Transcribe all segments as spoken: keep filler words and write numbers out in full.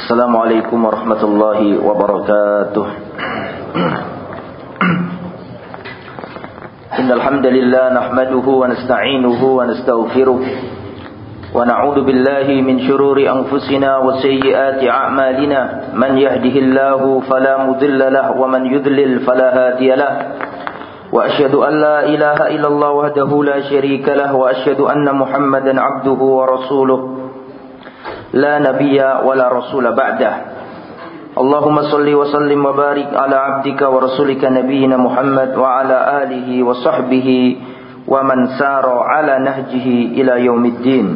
Assalamualaikum warahmatullahi wabarakatuh. Innal hamdalillah nahmaduhu wa nasta'inuhu wa nastaghfiruh wa na'udzu billahi min shururi anfusina wa sayyiati a'malina. Man yahdihillahu fala mudilla lahu wa man yudlil fala hadiya lahu. Wa asyhadu an la ilaha illallah wahdahu la syarika lahu wa asyhadu anna Muhammadan 'abduhu wa rasuluh. La nabiyya wa la rasula ba'dah. Allahumma salli wa sallim wa barik ala abdika wa rasulika nabiyyina Muhammad wa ala alihi wa sahbihi wa man sara ala nahjihi ila yaumiddin.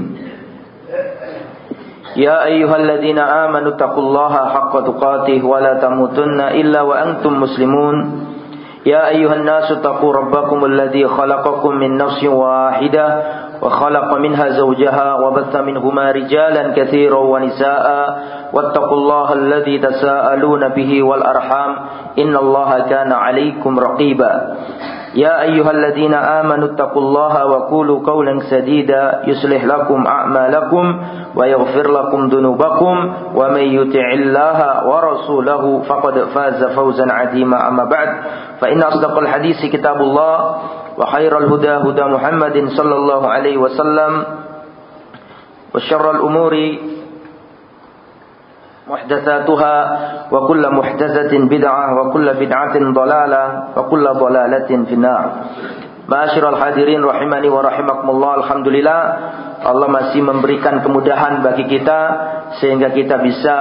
Ya ayyuhalladzina amanu taqullaha haqqa tuqatih wa la tamutunna illa wa antum muslimun. Ya ayyuhan nasu taqu rabbakumul ladzi khalaqakum min nafsin wahidah وخلق منها زوجها وبث منهما رجالا كثيرا ونساء واتقوا الله الذي تساءلون به والأرحام إن الله كان عليكم رقيبا يا أيها الذين آمنوا اتقوا الله وقولوا قولا سديدا يصلح لكم أعمالكم ويغفر لكم ذنوبكم ومن يطع الله ورسوله فقد فاز فوزا عظيما أما بعد فإن أصدق الحديث كتاب الله وخير الهدى هدى محمد صلى الله عليه وسلم وشر الأمور محدثاتها وكل محدثة بدعة وكل بدعة ضلالة وكل ضلالة في النار. Ma'asyiral hadirin rahimani wa rahimakumullah. Alhamdulillah Allah masih memberikan kemudahan bagi kita sehingga kita bisa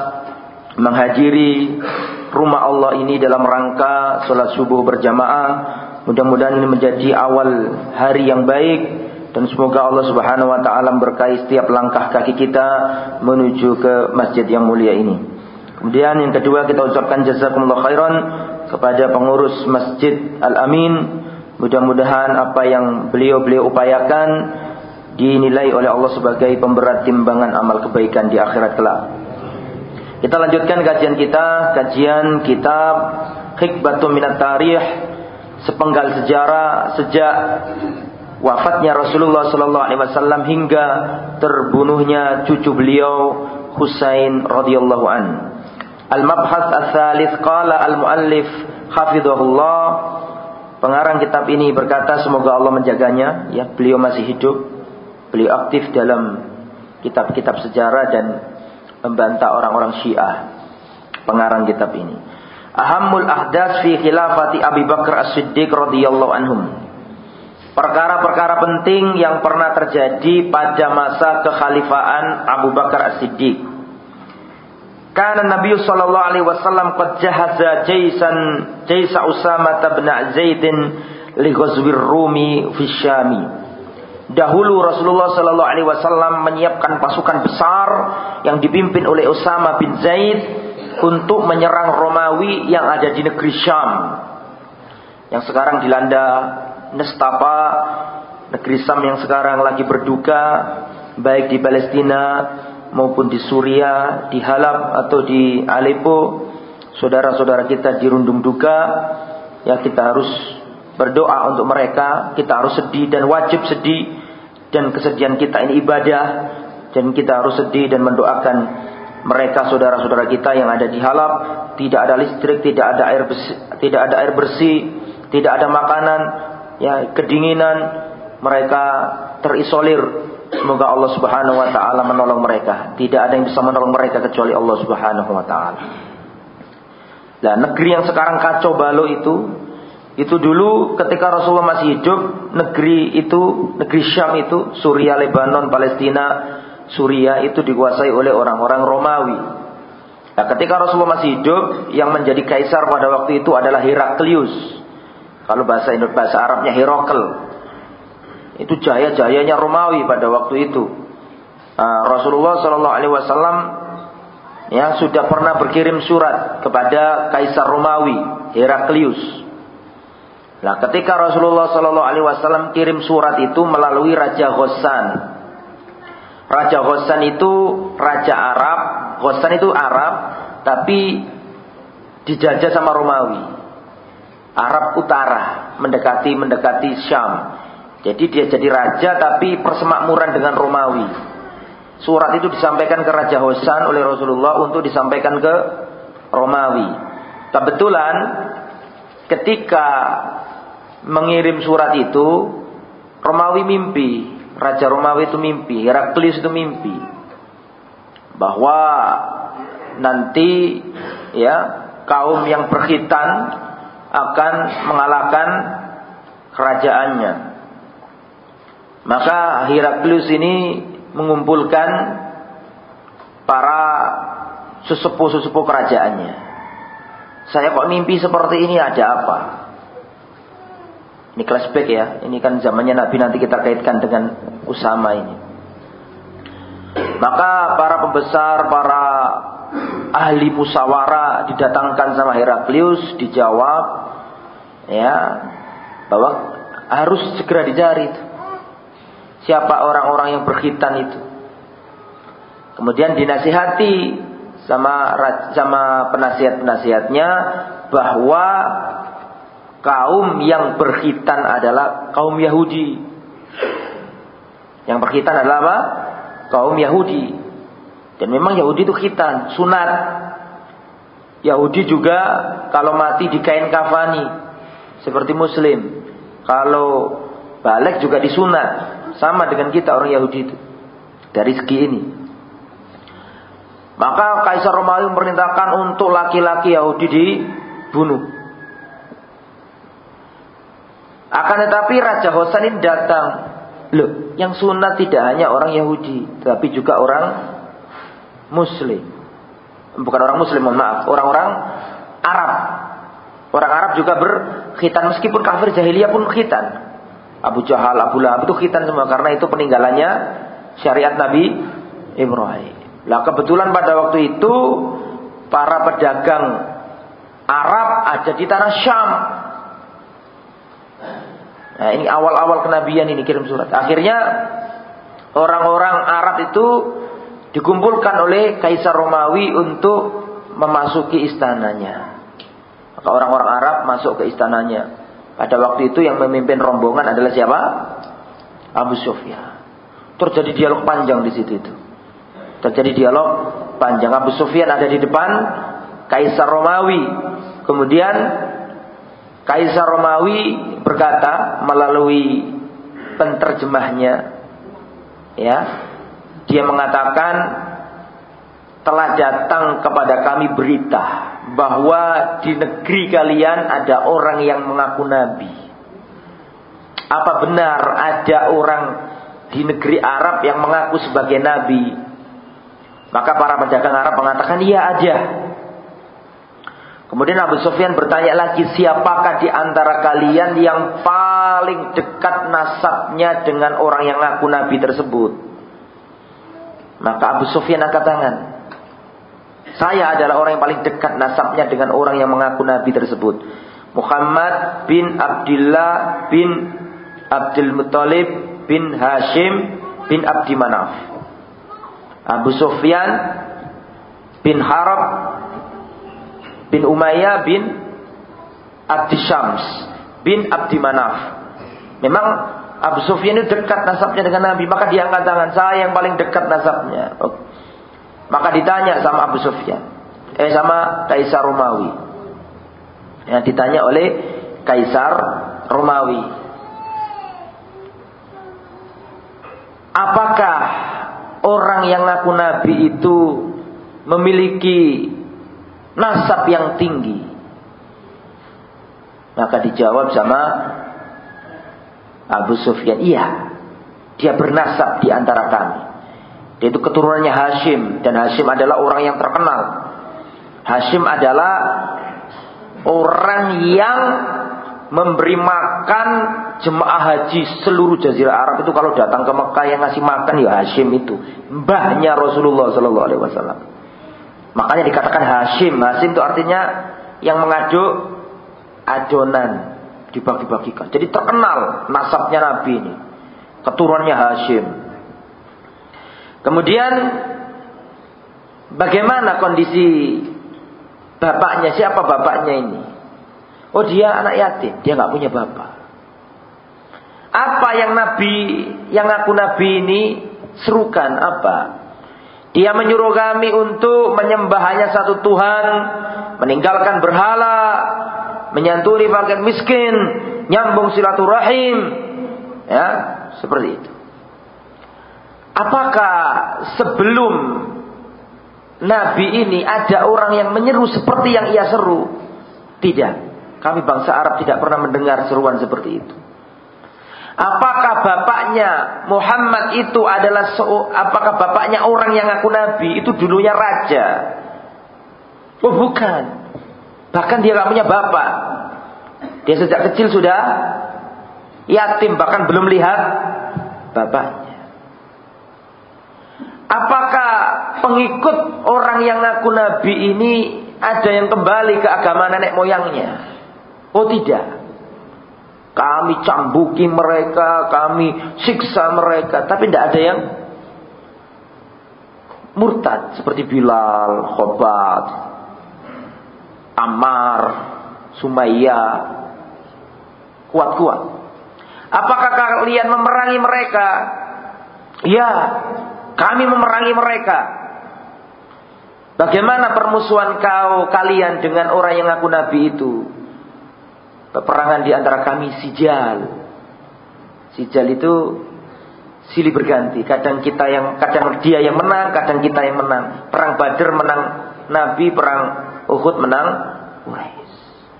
menghadiri rumah Allah ini dalam rangka salat subuh berjamaah. Mudah-mudahan ini menjadi awal hari yang baik dan semoga Allah Subhanahu wa taala memberkahi setiap langkah kaki kita menuju ke masjid yang mulia ini. Kemudian yang kedua kita ucapkan jazakumullah khairan kepada pengurus Masjid Al-Amin. Mudah-mudahan apa yang beliau-beliau upayakan dinilai oleh Allah sebagai pemberat timbangan amal kebaikan di akhirat kelak. Kita lanjutkan kajian kita, kajian kitab Hikbatun Minat Tarikh, sepenggal sejarah sejak wafatnya Rasulullah sallallahu alaihi wasallam hingga terbunuhnya cucu beliau Husain radhiyallahu an. Al-mabhath ats-tsalits qala al-muallif hafizahullah. Pengarang kitab ini berkata semoga Allah menjaganya, ya, beliau masih hidup. Beliau aktif dalam kitab-kitab sejarah dan membantah orang-orang Syiah. Pengarang kitab ini. Ahammul ahdas fi khilafati Abi Bakar As-Siddiq radhiyallahu anhum. Perkara-perkara penting yang pernah terjadi pada masa kekhalifahan Abu Bakar As-Siddiq. Kana Nabi sallallahu alaihi wasallam qad jahaza jaisan jaisa Usamah bin Zaid li ghazwir Rumi fi Syami. Dahulu Rasulullah sallallahu alaihi wasallam menyiapkan pasukan besar yang dipimpin oleh Usamah bin Zaid untuk menyerang Romawi yang ada di negeri Syam, yang sekarang dilanda nestapa. Negeri Syam yang sekarang lagi berduka, baik di Palestina maupun di Suriah, di Halab atau di Aleppo. Saudara-saudara kita dirundung duka. Ya, kita harus berdoa untuk mereka. Kita harus sedih dan wajib sedih, dan kesedihan kita ini ibadah, dan kita harus sedih dan mendoakan mereka, saudara-saudara kita yang ada di Halab. Tidak ada listrik, tidak ada air bersih, tidak ada air bersih, tidak ada makanan, ya, kedinginan, mereka terisolir. Semoga Allah Subhanahu wa taala menolong mereka. Tidak ada yang bisa menolong mereka kecuali Allah Subhanahu wa taala. Nah, negeri yang sekarang kacau balau itu, itu dulu ketika Rasulullah masih hidup, negeri itu, negeri Syam itu, Suriah, Lebanon, Palestina, Suriah itu dikuasai oleh orang-orang Romawi. Nah, ketika Rasulullah masih hidup, yang menjadi kaisar pada waktu itu adalah Heraklius. Kalau bahasa Indonesia, bahasa Arabnya Herakl. Itu jaya-jayanya Romawi pada waktu itu. Nah, Rasulullah Shallallahu Alaihi Wasallam ya sudah pernah berkirim surat kepada Kaisar Romawi Heraklius. Nah, ketika Rasulullah Shallallahu Alaihi Wasallam kirim surat itu melalui Raja Ghassan. Raja Ghassan itu raja Arab. Ghassan itu Arab, tapi dijajah sama Romawi. Arab Utara, mendekati mendekati Syam. Jadi dia jadi raja tapi persemakmuran dengan Romawi. surat itu disampaikan ke Raja Hosan oleh Rasulullah untuk disampaikan ke Romawi. Kebetulan ketika mengirim surat itu, Romawi mimpi, Raja Romawi itu mimpi, Heraklius itu mimpi bahwa nanti ya kaum yang berkhitan akan mengalahkan kerajaannya. Maka Heraklius ini mengumpulkan para sesepuh-sesepuh kerajaannya. Saya kok mimpi seperti ini, ada apa? Ini flashback ya. Ini kan zamannya Nabi, nanti kita kaitkan dengan Usama ini. Maka para pembesar, para ahli musyawarah didatangkan sama Heraklius, dijawab ya bahwa harus segera dicari itu. Siapa orang-orang yang berkhitan itu. Kemudian dinasihati sama sama penasihat-penasihatnya bahwa kaum yang berkhitan adalah kaum Yahudi. Yang berkhitan adalah apa? Kaum Yahudi. Dan memang Yahudi itu khitan, sunat. Yahudi juga kalau mati di kain kafani seperti Muslim. Kalau balik juga disunat. Sama dengan kita orang Yahudi itu. Dari segi ini. Maka Kaisar Romawi memerintahkan untuk laki-laki Yahudi dibunuh. Akan tetapi Raja Hosan ini datang. Loh, yang sunat tidak hanya orang Yahudi, tapi juga orang Muslim. Bukan orang Muslim, mohon maaf, orang-orang Arab. Orang Arab juga berkhitan, meskipun kafir jahiliyah pun khitan. Abu Jahal, Abu Lahab itu khitan semua, karena itu peninggalannya syariat Nabi Ibrahim. Lah kebetulan pada waktu itu para pedagang Arab ada di tanah Syam. Nah, ini awal-awal kenabian ini kirim surat. Akhirnya orang-orang Arab itu dikumpulkan oleh Kaisar Romawi untuk memasuki istananya. Maka orang-orang Arab masuk ke istananya. Pada waktu itu yang memimpin rombongan adalah siapa? Abu Sufyan. Terjadi dialog panjang di situ itu. Terjadi dialog panjang. Abu Sufyan ada di depan Kaisar Romawi. Kemudian Kaisar Romawi berkata melalui penterjemahnya, ya, dia mengatakan, telah datang kepada kami berita bahwa di negeri kalian ada orang yang mengaku nabi. Apa benar ada orang di negeri Arab yang mengaku sebagai nabi? Maka para pedagang Arab mengatakan, iya ada. Kemudian Abu Sufyan bertanya lagi, siapakah di antara kalian yang paling dekat nasabnya dengan orang yang mengaku nabi tersebut? Maka Abu Sufyan angkat tangan. Saya adalah orang yang paling dekat nasabnya dengan orang yang mengaku nabi tersebut. Muhammad bin Abdullah bin Abdul Muttalib bin Hashim bin Abdi Manaf. Abu Sufyan bin Harb bin Umayyah bin Abdi Syams bin Abdi Manaf. Memang Abu Sufyan itu dekat nasabnya dengan Nabi. Maka dia angkat tangan, saya yang paling dekat nasabnya. Oke. Maka ditanya sama Abu Sufyan, eh sama Kaisar Romawi. Yang ditanya oleh Kaisar Romawi, apakah orang yang ngaku nabi itu memiliki nasab yang tinggi? Maka dijawab sama Abu Sufyan, iya, dia bernasab di antara kami. Dia itu keturunannya Hashim, dan Hashim adalah orang yang terkenal. Hashim adalah orang yang memberi makan jemaah haji seluruh Jazirah Arab itu. Kalau datang ke Mekah yang ngasih makan ya Hashim itu, mbahnya Rasulullah Sallallahu Alaihi Wasallam. Makanya dikatakan Hashim. Hashim itu artinya yang mengaduk adonan, dibagi-bagikan. Jadi terkenal nasabnya Nabi ini, keturunannya Hashim. Kemudian bagaimana kondisi bapaknya? Siapa bapaknya ini? Oh, dia anak yatim, dia nggak punya bapak. Apa yang Nabi, yang aku Nabi ini serukan apa? Dia menyuruh kami untuk menyembah hanya satu Tuhan, meninggalkan berhala, menyantuni fakir miskin, nyambung silaturahim, ya, seperti itu. Apakah sebelum Nabi ini ada orang yang menyeru seperti yang ia seru? Tidak. Kami bangsa Arab tidak pernah mendengar seruan seperti itu. Apakah bapaknya Muhammad itu adalah apakah bapaknya orang yang ngaku nabi itu dulunya raja? Oh bukan. Bahkan dia gak punya bapak. Dia sejak kecil sudah yatim, bahkan belum lihat bapaknya. Apakah pengikut orang yang ngaku nabi ini ada yang kembali ke agama nenek moyangnya? Oh tidak. Kami cambuki mereka, kami siksa mereka, tapi tidak ada yang murtad seperti Bilal, Khobat, Ammar, Sumayyah, kuat-kuat. Apakah kalian memerangi mereka? Ya, kami memerangi mereka. Bagaimana permusuhan kau kalian dengan orang yang ngaku nabi itu? Peperangan di antara kami sijal. Sijal itu silih berganti. Kadang kita yang, kadang dia yang menang, kadang kita yang menang. Perang Badar menang Nabi, perang Uhud menang Quraisy.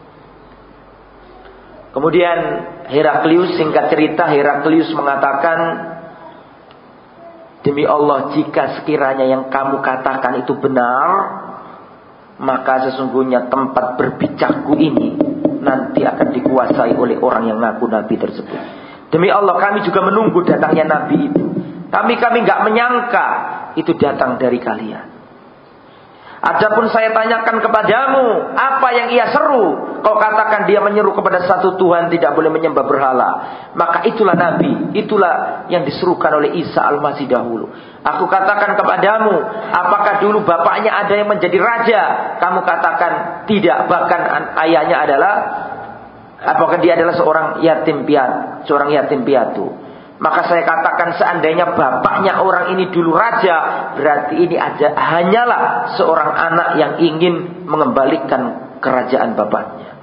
Kemudian Heraklius, singkat cerita, Heraklius mengatakan, demi Allah, jika sekiranya yang kamu katakan itu benar, maka sesungguhnya tempat berbijakku ini nanti akan dikuasai oleh orang yang ngaku nabi tersebut. Demi Allah, kami juga menunggu datangnya nabi itu. Kami kami nggak menyangka itu datang dari kalian. Adapun saya tanyakan kepadamu, apa yang ia seru? Kau katakan dia menyeru kepada satu Tuhan, tidak boleh menyembah berhala. Maka itulah nabi, itulah yang diserukan oleh Isa Al-Masih dahulu. Aku katakan kepadamu, apakah dulu bapaknya ada yang menjadi raja? Kamu katakan tidak, bahkan ayahnya adalah, apakah dia adalah seorang yatim piatu, seorang yatim piatu. Maka saya katakan seandainya bapaknya orang ini dulu raja, berarti ini ada hanyalah seorang anak yang ingin mengembalikan kerajaan bapaknya.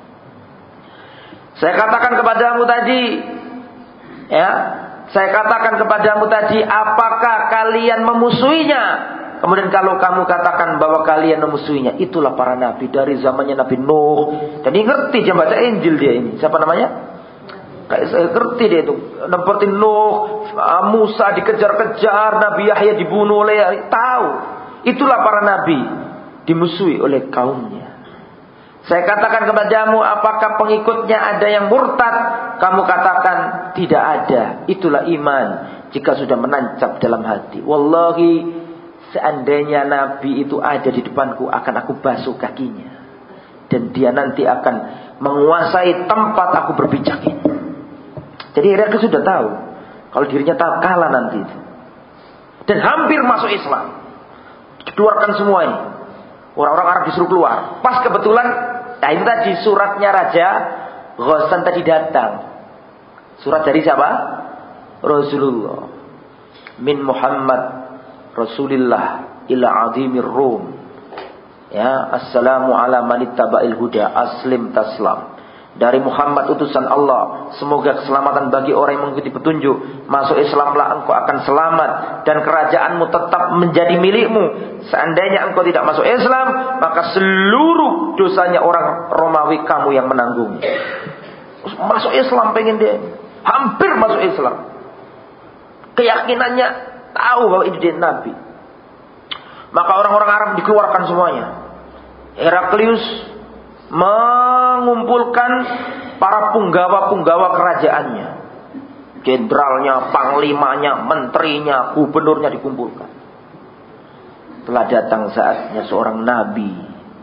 Saya katakan kepadamu tadi, ya, saya katakan kepadamu tadi, apakah kalian memusuhinya? Kemudian kalau kamu katakan bahwa kalian memusuhinya, itulah para nabi dari zamannya Nabi Nuh. Dan ini ngerti dia baca Injil dia ini. Siapa namanya? Kayak saya ngerti dia itu. Seperti Nuh, Musa dikejar-kejar, Nabi Yahya dibunuh oleh, tahu. Itulah para nabi dimusuhi oleh kaumnya. Saya katakan kepadamu, apakah pengikutnya ada yang murtad? Kamu katakan tidak ada. Itulah iman jika sudah menancap dalam hati. Wallahi, seandainya nabi itu ada di depanku, akan aku basuh kakinya. Dan dia nanti akan menguasai tempat aku berbijak ini. Jadi Heraklius sudah tahu kalau dirinya tak kalah nanti itu. Dan hampir masuk Islam. Dikeluarkan semuanya. Orang-orang Arab disuruh keluar. Pas kebetulan, nah itu tadi suratnya Raja Ghassan tadi datang. Surat dari siapa? Rasulullah. Min Muhammad Rasulillah ila azimir Rum. Ya, assalamu ala manittaba'il huda aslim taslam. Dari Muhammad utusan Allah, semoga keselamatan bagi orang yang mengikuti petunjuk. Masuk Islamlah engkau akan selamat, dan kerajaanmu tetap menjadi milikmu. Seandainya engkau tidak masuk Islam, maka seluruh dosanya orang Romawi kamu yang menanggung. Masuk Islam pengen dia, hampir masuk Islam. Keyakinannya tahu bahwa ini dia Nabi. Maka orang-orang Arab dikeluarkan semuanya. Heraklius mengumpulkan para punggawa-punggawa kerajaannya, jenderalnya, panglimanya, menterinya, gubernurnya dikumpulkan. Telah datang saatnya seorang nabi.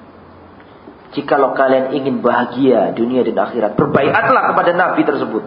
Jikalau kalian ingin bahagia dunia dan akhirat, berbaiatlah kepada nabi tersebut.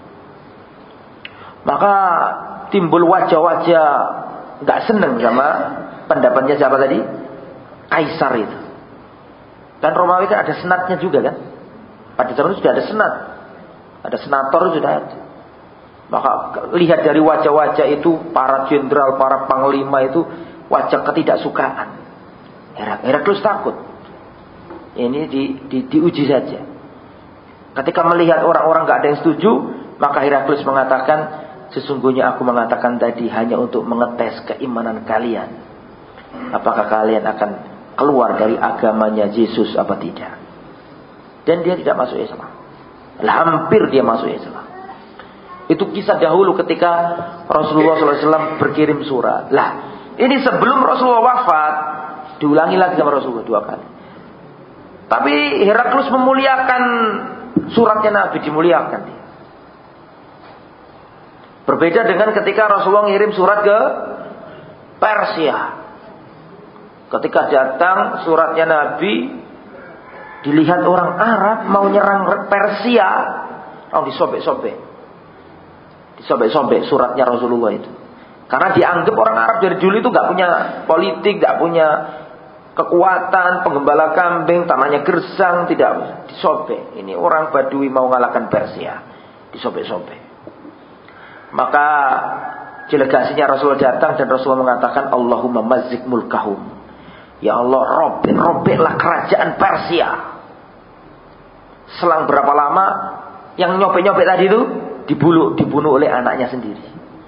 Maka timbul wajah-wajah nggak seneng sama pendapatnya siapa tadi? Kaisar itu. Dan Romawi kan ada senatnya juga kan. Pada zaman itu sudah ada senat. Ada senator sudah ada. Maka lihat dari wajah-wajah itu, para jenderal, para panglima itu wajah ketidaksukaan. Heraklius takut. Ini di, di, diuji saja. Ketika melihat orang-orang gak ada yang setuju, maka Heraklius mengatakan, sesungguhnya aku mengatakan tadi hanya untuk mengetes keimanan kalian. Apakah kalian akan keluar dari agamanya Yesus apa tidak? Dan dia tidak masuk Islam. Hampir dia masuk Islam. Itu kisah dahulu ketika Rasulullah shallallahu alaihi wasallam berkirim surat. Lah, ini sebelum Rasulullah wafat, diulangi lagi sama Rasulullah dua kali. Tapi Heraklius memuliakan suratnya Nabi, dimuliakan dia. Berbeda dengan ketika Rasulullah ngirim surat ke Persia. Ketika datang suratnya Nabi, dilihat orang Arab mau nyerang Persia, oh disobek-sobek. Disobek-sobek suratnya Rasulullah itu. Karena dianggap orang Arab dari dulu itu gak punya politik, gak punya kekuatan, penggembala kambing, tanahnya gersang, tidak, disobek. Ini orang Badui mau ngalahkan Persia, disobek-sobek. Maka delegasinya Rasulullah datang dan Rasulullah mengatakan, Allahumma mazzik mulkahum. Ya Allah, robek, robeklah kerajaan Persia. Selang berapa lama yang nyopek-nyopek tadi itu dibunuh, dibunuh oleh anaknya sendiri.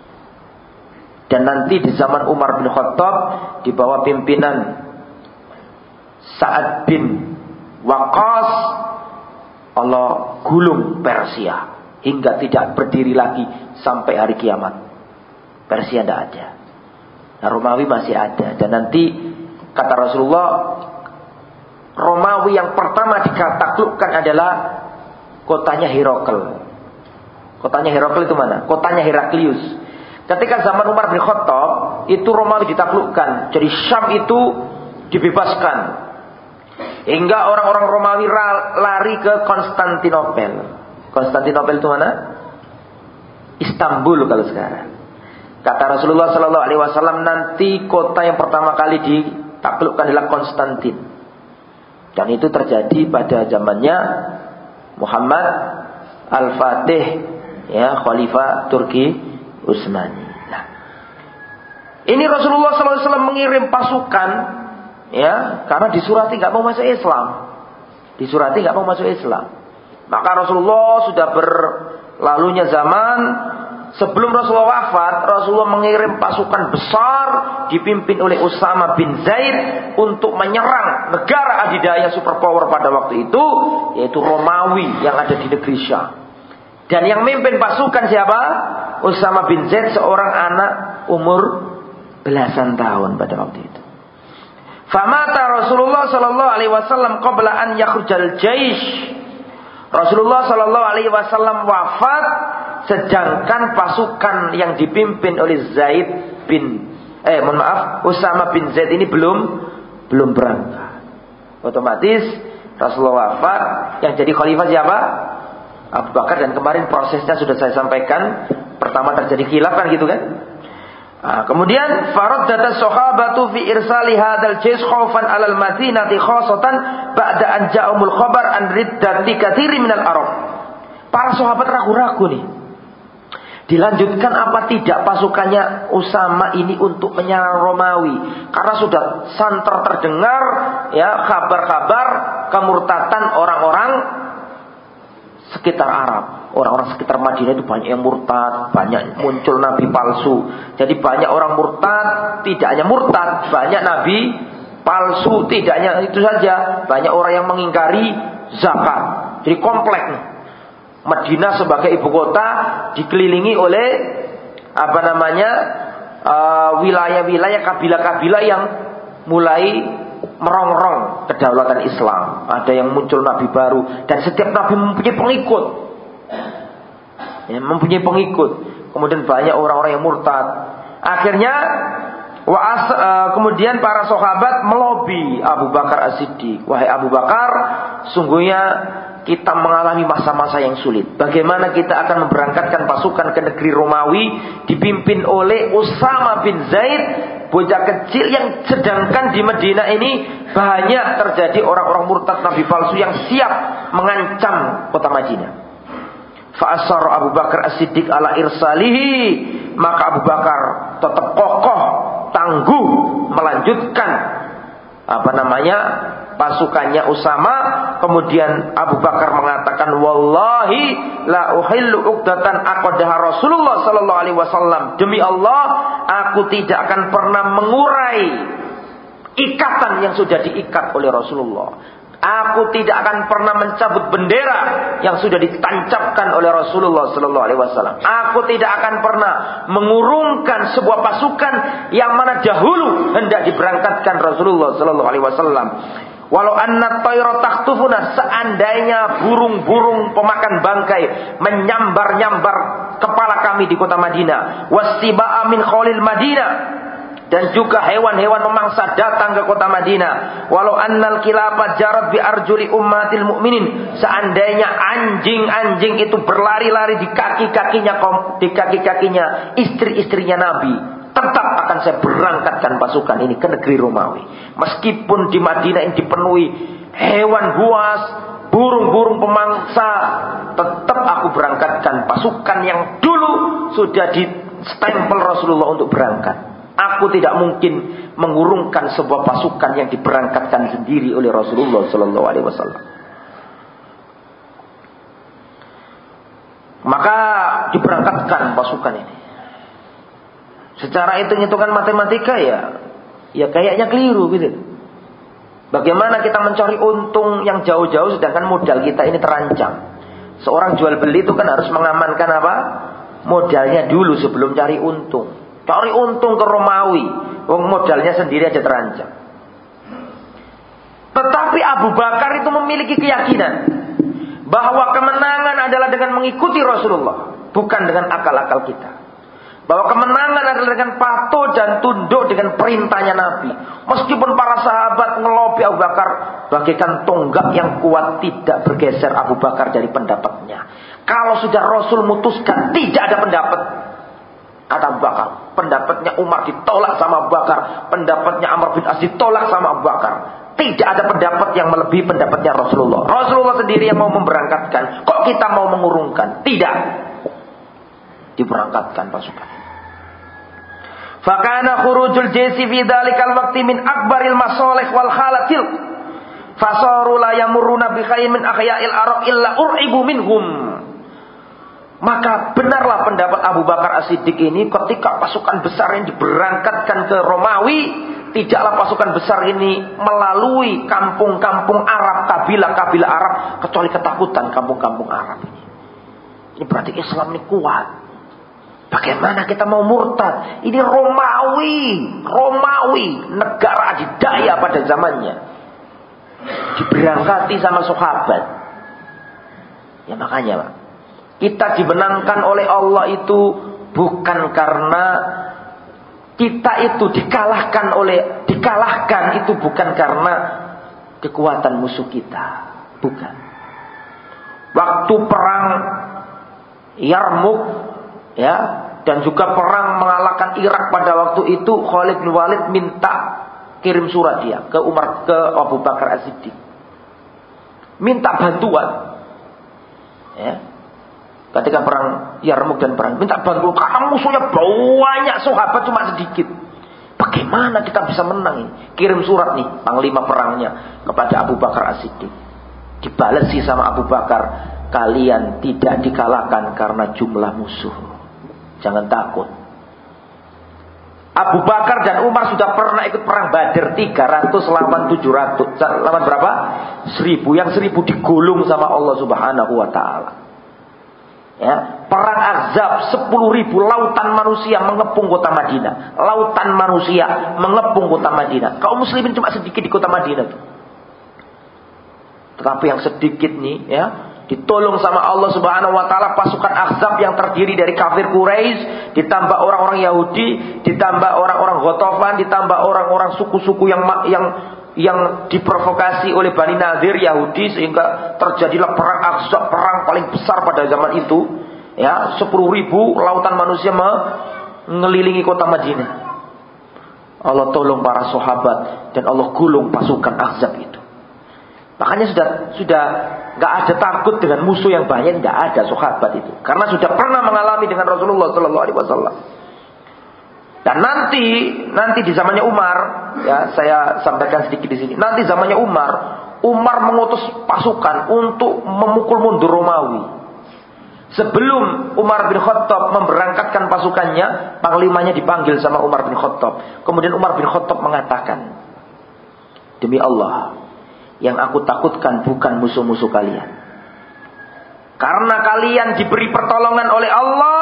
Dan nanti di zaman Umar bin Khattab, di bawah pimpinan Sa'ad bin Waqqas, Allah gulung Persia hingga tidak berdiri lagi sampai hari kiamat. Persia tidak ada. Nah, Romawi masih ada. Dan nanti kata Rasulullah, Romawi yang pertama ditaklukkan adalah kotanya Herakl. Kotanya Herakl itu mana? Kotanya Heraklius. Ketika zaman Umar bin Khattab, itu Romawi ditaklukkan. Jadi Syam itu dibebaskan. Hingga orang-orang Romawi lari ke Konstantinopel. Konstantinopel itu mana? Istanbul kalau sekarang. Kata Rasulullah Sallallahu Alaihi Wasallam, nanti kota yang pertama kali ditaklukkan adalah Konstantin. Dan itu terjadi pada zamannya Muhammad Al-Fatih, ya, Khalifah Turki Utsmani. Nah, ini Rasulullah Sallallahu Alaihi Wasallam mengirim pasukan, ya, karena disurati nggak mau masuk Islam, disurati nggak mau masuk Islam. Maka Rasulullah sudah berlalunya zaman. Sebelum Rasulullah wafat, Rasulullah mengirim pasukan besar dipimpin oleh Usama bin Zaid untuk menyerang negara adidaya superpower pada waktu itu, yaitu Romawi yang ada di negeri Syam. Dan yang memimpin pasukan siapa? Usama bin Zaid, seorang anak umur belasan tahun pada waktu itu. Famata Rasulullah sallallahu alaihi wasallam qabla an yakhrujal jaish. Rasulullah sallallahu alaihi wasallam wafat sedangkan pasukan yang dipimpin oleh Zaid bin eh mohon maaf Usama bin Zaid ini belum belum berangkat. Otomatis Rasulullah wafat, yang jadi khalifah siapa? Abu Bakar. Dan kemarin prosesnya sudah saya sampaikan. Pertama terjadi khilaf kan gitu kan. Nah, kemudian faraddat as-sahabatu fi irsali hadzal jaysh khaufan 'alal madinati khassatan ba'da an ja'umul khabar an riddati katsiri minal arab. Para sahabat ragu-ragu nih. Dilanjutkan apa tidak pasukannya Usama ini untuk menyerang Romawi, karena sudah santer terdengar ya kabar-kabar kemurtatan orang-orang sekitar Arab. Orang-orang sekitar Madinah itu banyak yang murtad, banyak muncul nabi palsu. Jadi banyak orang murtad, tidak hanya murtad, banyak nabi palsu, tidak hanya itu saja, banyak orang yang mengingkari zakat. Jadi komplek nih. Madinah sebagai ibu kota dikelilingi oleh apa namanya uh, wilayah-wilayah kabilah-kabilah yang mulai merongrong kedaulatan Islam. Ada yang muncul nabi baru dan setiap nabi mempunyai pengikut. Ya, mempunyai pengikut. Kemudian banyak orang-orang yang murtad. Akhirnya wa as, uh, kemudian para sahabat melobi Abu Bakar As-Siddiq. Wahai Abu Bakar, sungguhnya kita mengalami masa-masa yang sulit. Bagaimana kita akan memberangkatkan pasukan ke negeri Romawi dipimpin oleh Usama bin Zaid, bocah kecil, yang sedangkan di Madinah ini banyak terjadi orang-orang murtad nabi palsu yang siap mengancam kota Madinah. Fa'asar Abu Bakar As-Siddiq ala irsalihi, maka Abu Bakar tetap kokoh tangguh melanjutkan apa namanya pasukannya Usama. Kemudian Abu Bakar mengatakan, wallahi la uhillu uqdatan aqadaha Rasulullah sallallahu alaihi wasallam, demi Allah aku tidak akan pernah mengurai ikatan yang sudah diikat oleh Rasulullah. Aku tidak akan pernah mencabut bendera yang sudah ditancapkan oleh Rasulullah sallallahu alaihi wasallam. Aku tidak akan pernah mengurungkan sebuah pasukan yang mana dahulu hendak diberangkatkan Rasulullah sallallahu alaihi wasallam. Walau anna tayra tahtufuna, seandainya burung-burung pemakan bangkai menyambar-nyambar kepala kami di kota Madinah, wasiba'a min khalil Madinah, dan juga hewan-hewan memangsa datang ke kota Madinah. Walau annal kilapa jarat bi arjuli ummatil mukminin, seandainya anjing-anjing itu berlari-lari di kaki-kakinya di kaki-kakinya istri-istrinya Nabi, tetap akan saya berangkatkan pasukan ini ke negeri Romawi. Meskipun di Madinah ini dipenuhi hewan buas, burung-burung pemangsa, tetap aku berangkatkan pasukan yang dulu sudah di stempel Rasulullah untuk berangkat. Aku tidak mungkin mengurungkan sebuah pasukan yang diberangkatkan sendiri oleh Rasulullah sallallahu alaihi wasallam. Maka diberangkatkan pasukan ini. Secara hitung-hitungan matematika ya, ya kayaknya keliru gitu. Bagaimana kita mencari untung yang jauh-jauh sedangkan modal kita ini terancam. Seorang jual beli itu kan harus mengamankan apa? Modalnya dulu sebelum cari untung. Cari untung ke Romawi, wong modalnya sendiri aja terancam. Tetapi Abu Bakar itu memiliki keyakinan bahwa kemenangan adalah dengan mengikuti Rasulullah, bukan dengan akal-akal kita. Bahwa kemenangan adalah dengan patuh dan tunduk dengan perintahnya Nabi. Meskipun para sahabat ngelobi Abu Bakar bagaikan tonggak yang kuat, tidak bergeser Abu Bakar dari pendapatnya. Kalau sudah Rasul mutuskan tidak ada pendapat, kata Abu Bakar, pendapatnya Umar ditolak sama Abu Bakar, pendapatnya Amr bin As ditolak sama Abu Bakar. Tidak ada pendapat yang melebihi pendapatnya Rasulullah. Rasulullah sendiri yang mau memberangkatkan. Kok kita mau mengurungkan? Tidak. Diberangkatkan pasukan. Fakana khurujul jaysi fi dzalikal waqti min akbaril masalih wal khalatil. Fasaru la yamurruna bi khaymin min ahya'il arab illa ur'ibu minhum. Maka benarlah pendapat Abu Bakar As-Siddiq ini, ketika pasukan besar yang diberangkatkan ke Romawi, tidaklah pasukan besar ini melalui kampung-kampung Arab, kabilah-kabilah Arab, kecuali ketakutan kampung-kampung Arab ini. Ini berarti Islam ini kuat. Bagaimana kita mau murtad? Ini Romawi, Romawi, negara adidaya pada zamannya, diberangkati sama sahabat. Ya makanya Pak, kita dimenangkan oleh Allah itu bukan karena kita itu dikalahkan oleh dikalahkan itu bukan karena kekuatan musuh kita, bukan. Waktu perang Yarmuk ya, dan juga perang mengalahkan Irak pada waktu itu, Khalid bin Walid minta kirim surat dia ke Umar, ke Abu Bakar As-Siddiq, minta bantuan ya. Ketika perang Yarmuk dan perang, minta bantuan karena musuhnya banyak, sahabat cuma sedikit. Bagaimana kita bisa menang ini? Kirim surat nih, panglima perangnya, kepada Abu Bakar As-Siddiq. Dibalesi sama Abu Bakar, kalian tidak dikalahkan karena jumlah musuh. Jangan takut. Abu Bakar dan Umar sudah pernah ikut perang Badar tiga ratus lawan tujuh ratus. Lawan berapa? seribu. Yang seribu digulung sama Allah Subhanahu wa taala. Ya, perang Ahzab sepuluh ribu lautan manusia mengepung kota Madinah. Lautan manusia mengepung kota Madinah. Kaum muslimin cuma sedikit di kota Madinah. Tetapi yang sedikit nih ya, ditolong sama Allah Subhanahu wa taala. Pasukan Ahzab yang terdiri dari kafir Quraisy, ditambah orang-orang Yahudi, ditambah orang-orang Ghatafan, ditambah orang-orang suku-suku yang yang yang diprovokasi oleh Bani Nadir Yahudi, sehingga terjadilah perang Ahzab, perang paling besar pada zaman itu ya. Sepuluh ribu lautan manusia mengelilingi kota Madinah. Allah tolong para sahabat dan Allah gulung pasukan Ahzab itu. Makanya sudah sudah nggak ada takut dengan musuh yang banyak, nggak ada sahabat itu, karena sudah pernah mengalami dengan Rasulullah Sallallahu Alaihi Wasallam. Dan nanti, nanti di zamannya Umar, ya saya sampaikan sedikit di sini. Nanti zamannya Umar, Umar mengutus pasukan untuk memukul mundur Romawi. Sebelum Umar bin Khattab memberangkatkan pasukannya, panglimanya dipanggil sama Umar bin Khattab. Kemudian Umar bin Khattab mengatakan, demi Allah, yang aku takutkan bukan musuh-musuh kalian. Karena kalian diberi pertolongan oleh Allah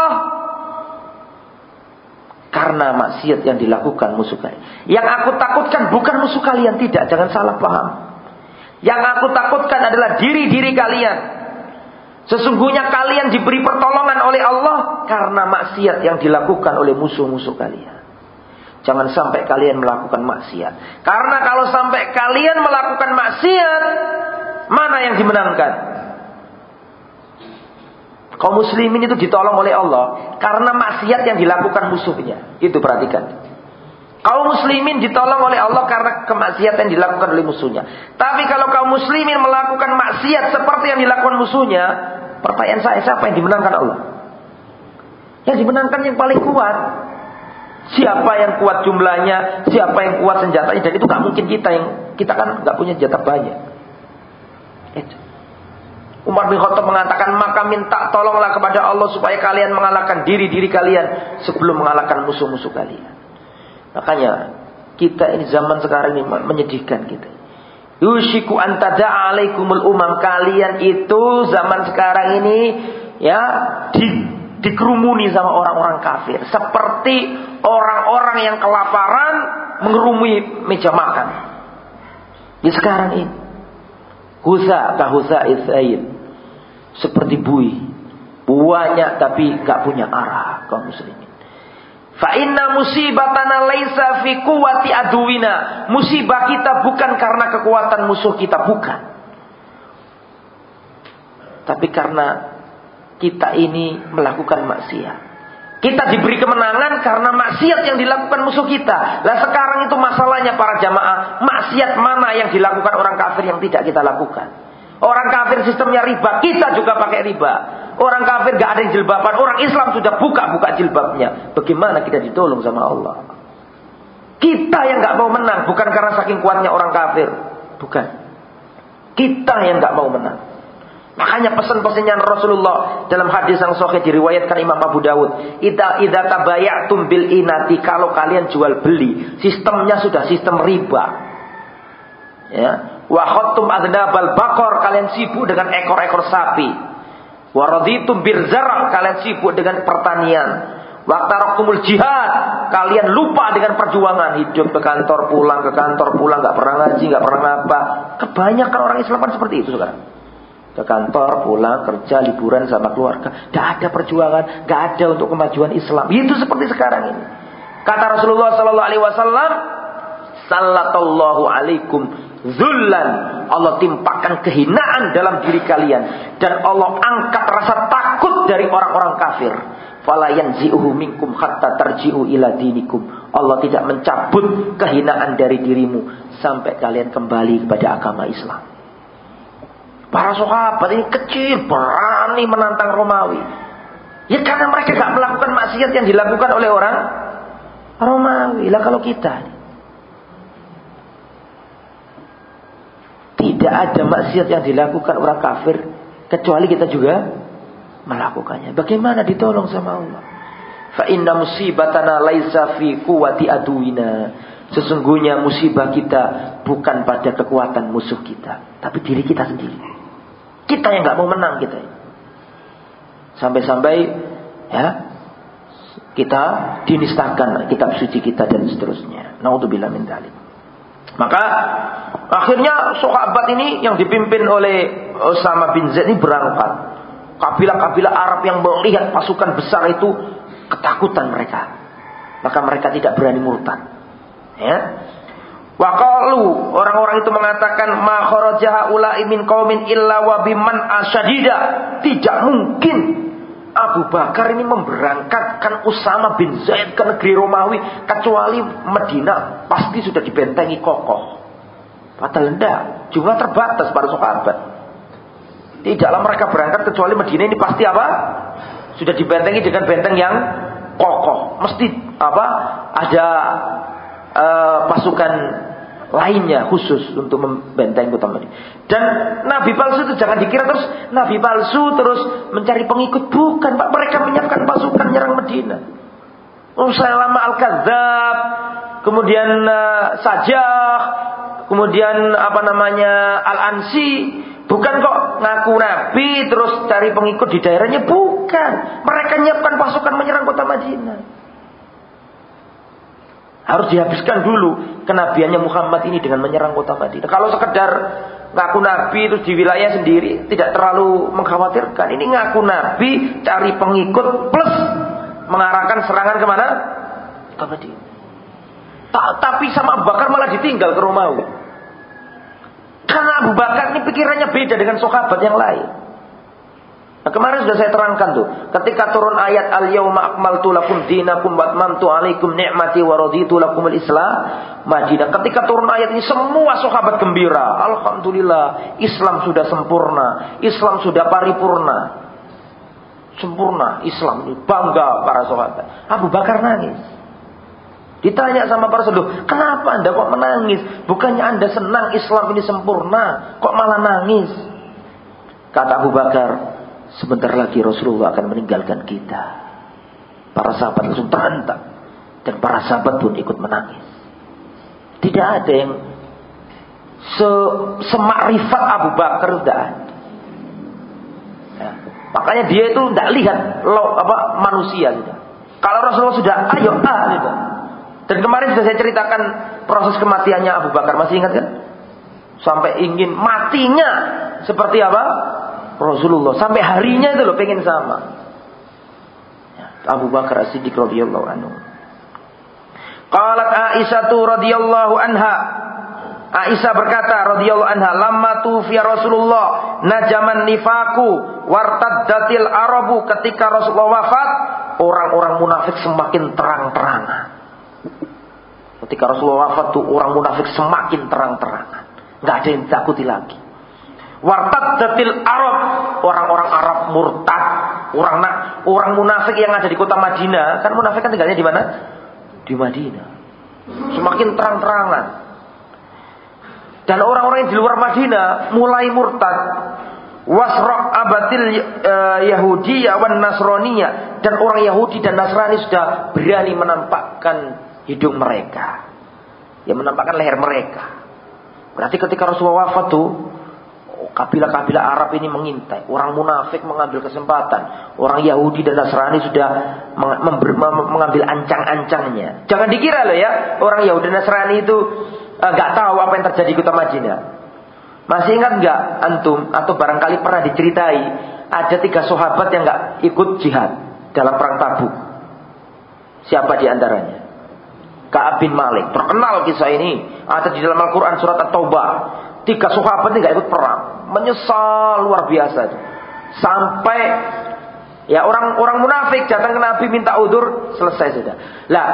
karena maksiat yang dilakukan musuh kalian. Yang aku takutkan bukan musuh kalian, tidak, jangan salah paham. Yang aku takutkan adalah diri-diri kalian. Sesungguhnya kalian diberi pertolongan oleh Allah karena maksiat yang dilakukan oleh musuh-musuh kalian. Jangan sampai kalian melakukan maksiat. Karena kalau sampai kalian melakukan maksiat, mana yang dimenangkan? Kaum muslimin itu ditolong oleh Allah karena maksiat yang dilakukan musuhnya. Itu perhatikan. Kaum muslimin ditolong oleh Allah karena kemaksiatan yang dilakukan oleh musuhnya. Tapi kalau kaum muslimin melakukan maksiat seperti yang dilakukan musuhnya, pertanyaan saya, siapa yang dimenangkan Allah? Yang dimenangkan yang paling kuat. Siapa yang kuat jumlahnya, siapa yang kuat senjatanya, dan itu gak mungkin kita yang kita kan gak punya senjata banyak. Itu. Umar bin Khattab mengatakan, maka minta tolonglah kepada Allah supaya kalian mengalahkan diri-diri kalian sebelum mengalahkan musuh-musuh kalian. Makanya kita ini zaman sekarang ini menyedihkan kita. Yushiku antada'a alaikumul umam, kalian itu zaman sekarang ini ya di, dikerumuni sama orang-orang kafir, seperti orang-orang yang kelaparan mengerumuni meja makan. Di sekarang ini husa kahusa isaid, seperti bui, banyak tapi gak punya arah kaum muslimin. Fa inna musibatana laisa fi quwwati aduwina. Musibah kita bukan karena kekuatan musuh kita, bukan. Tapi karena kita ini melakukan maksiat. Kita diberi kemenangan karena maksiat yang dilakukan musuh kita. Lah sekarang itu masalahnya para jamaah, maksiat mana yang dilakukan orang kafir yang tidak kita lakukan? Orang kafir sistemnya riba, kita juga pakai riba. Orang kafir gak ada yang jilbaban, orang Islam sudah buka-buka jilbabnya. Bagaimana kita ditolong sama Allah? Kita yang gak mau menang, bukan karena saking kuatnya orang kafir, bukan. Kita yang gak mau menang. Makanya pesan-pesannya Rasulullah dalam hadis yang sahih diriwayatkan Imam Abu Dawud, idza idza tabayatum bil inati, kalau kalian jual beli, sistemnya sudah sistem riba. Ya, wa khattum adnabal baqar, kalian sibuk dengan ekor-ekor sapi. Wa raditum birzar, kalian sibuk dengan pertanian. Wa taraktumul jihad, kalian lupa dengan perjuangan, hidup ke kantor pulang ke kantor pulang, enggak pernah ngaji, enggak pernah apa. Kebanyakan orang Islam kan seperti itu sekarang. Ke kantor, pulang, kerja, liburan sama keluarga. Gak ada perjuangan, gak ada untuk kemajuan Islam. Itu seperti sekarang ini. Kata Rasulullah sallallahu alaihi wasallam, sallallahu alaikum zullan, Allah timpakan kehinaan dalam diri kalian, dan Allah angkat rasa takut dari orang-orang kafir. Fala yanzi'uhu minkum hatta tarji'u ila dinikum. Allah tidak mencabut kehinaan dari dirimu sampai kalian kembali kepada agama Islam. Para sahabat ini kecil, berani menantang Romawi. Ya karena mereka gak melakukan maksiat yang dilakukan oleh orang Romawi. Lah kalau kita, tidak ada maksiat yang dilakukan orang kafir, kecuali kita juga melakukannya. Bagaimana ditolong sama Allah? Fa inna musibatana laisa fi quwwati aduwina. Sesungguhnya musibah kita bukan pada kekuatan musuh kita, tapi diri kita sendiri. Kita yang gak mau menang kita. Sampai-sampai ya kita dinistakan kitab suci kita dan seterusnya. Naudzubillah min dzalik. Maka akhirnya sahabat ini yang dipimpin oleh Usama bin Zaid ini berangkat. Kabilah-kabilah Arab yang melihat pasukan besar itu ketakutan mereka. Maka mereka tidak berani murtad. Ya. Wa qalu, orang-orang itu mengatakan, ma kharaja ula'i min qaumin illa wa biman asyadida. Tidak mungkin Abu Bakar ini memberangkatkan Usama bin Zaid ke negeri Romawi kecuali Madinah pasti sudah dibentengi kokoh. Padahal enggak, jumlah terbatas para sahabat. Tidaklah mereka berangkat kecuali Madinah ini pasti apa? Sudah dibentengi dengan benteng yang kokoh. Mesti apa? ada uh, pasukan lainnya khusus untuk membentengi kota Madinah. Dan nabi palsu itu jangan dikira terus nabi palsu terus mencari pengikut, bukan Pak. Mereka menyiapkan pasukan nyerang Madinah. Musailamah al-Kadzdzab, kemudian uh, Sajah, kemudian apa namanya Al-Ansi, bukan kok ngaku nabi terus cari pengikut di daerahnya, bukan. Mereka menyiapkan pasukan menyerang kota Madinah. Harus dihabiskan dulu kenabiannya Muhammad ini dengan menyerang kota Madinah. Kalau sekedar ngaku nabi itu di wilayah sendiri tidak terlalu mengkhawatirkan. Ini ngaku nabi, cari pengikut plus mengarahkan serangan kemana? Ke Madinah. Ta- tapi sama Abu Bakar malah ditinggal ke Romawi. Karena Abu Bakar ini pikirannya beda dengan sahabat yang lain. Nah, kemarin sudah saya terangkan tuh, ketika turun ayat al-yauma akmaltu lakum dinakum wa atmamtu alaikum ni'mati wa raditu lakumul Islam Madinah. Ketika turun ayat ini semua sahabat gembira. Alhamdulillah, Islam sudah sempurna, Islam sudah paripurna. Sempurna Islam ini, bangga para sahabat. Abu Bakar nangis. Ditanya sama para sahabat, "Kenapa Anda kok menangis? Bukannya Anda senang Islam ini sempurna, kok malah nangis?" Kata Abu Bakar, "Sebentar lagi Rasulullah akan meninggalkan kita." Para sahabat langsung terhentak. Dan para sahabat pun ikut menangis. Tidak ada yang se semakrifat Abu Bakar, tidak ada. Ya. Makanya dia itu tidak lihat lo, apa, manusia. Gitu. Kalau Rasulullah sudah, ayo ah gitu. Dan kemarin sudah saya ceritakan proses kematiannya Abu Bakar. Masih ingat kan? Sampai ingin matinya seperti apa? Rasulullah. Sampai harinya itu loh pengen sama. Ya, Abu Bakar As-Siddiq radhiyallahu anhu. Qalat Aisyah radhiyallahu anha. Aisyah berkata radhiyallahu anha, "Lamma tufiya Rasulullah najaman nifaku wartaddatil arabu." Ketika Rasulullah wafat, orang-orang munafik semakin terang-terangan. Ketika Rasulullah wafat tuh orang munafik semakin terang-terangan. Enggak ada yang takuti lagi. Wartaddatil Arab, orang-orang Arab murtad, orang orang munafik yang ada di kota Madinah, kan munafik kan tinggalnya di mana? Di Madinah. Semakin terang-terangan. Dan orang-orang yang di luar Madinah mulai murtad. Wasra abatil uh, Yahudiyah wan Nasraniyah, dan orang Yahudi dan Nasrani sudah berani menampakkan hidung mereka. Ya, menampakkan leher mereka. Berarti ketika Rasulullah wafat tuh kabilah-kabilah Arab ini mengintai. Orang munafik mengambil kesempatan. Orang Yahudi dan Nasrani sudah mengambil ancang-ancangnya. Jangan dikira loh ya, orang Yahudi dan Nasrani itu nggak uh, tahu apa yang terjadi di kota Madinah. Masih ingat nggak antum? Atau barangkali pernah diceritai ada tiga sahabat yang nggak ikut jihad dalam perang Tabuk. Siapa di antaranya? Ka'ab bin Malik. Terkenal kisah ini. Ada di dalam Al-Quran surat At-Taubah. Tiga sahabat ini gak ikut perang. Menyesal luar biasa itu. Sampai ya orang-orang munafik datang ke Nabi minta udzur, selesai sudah. Lah,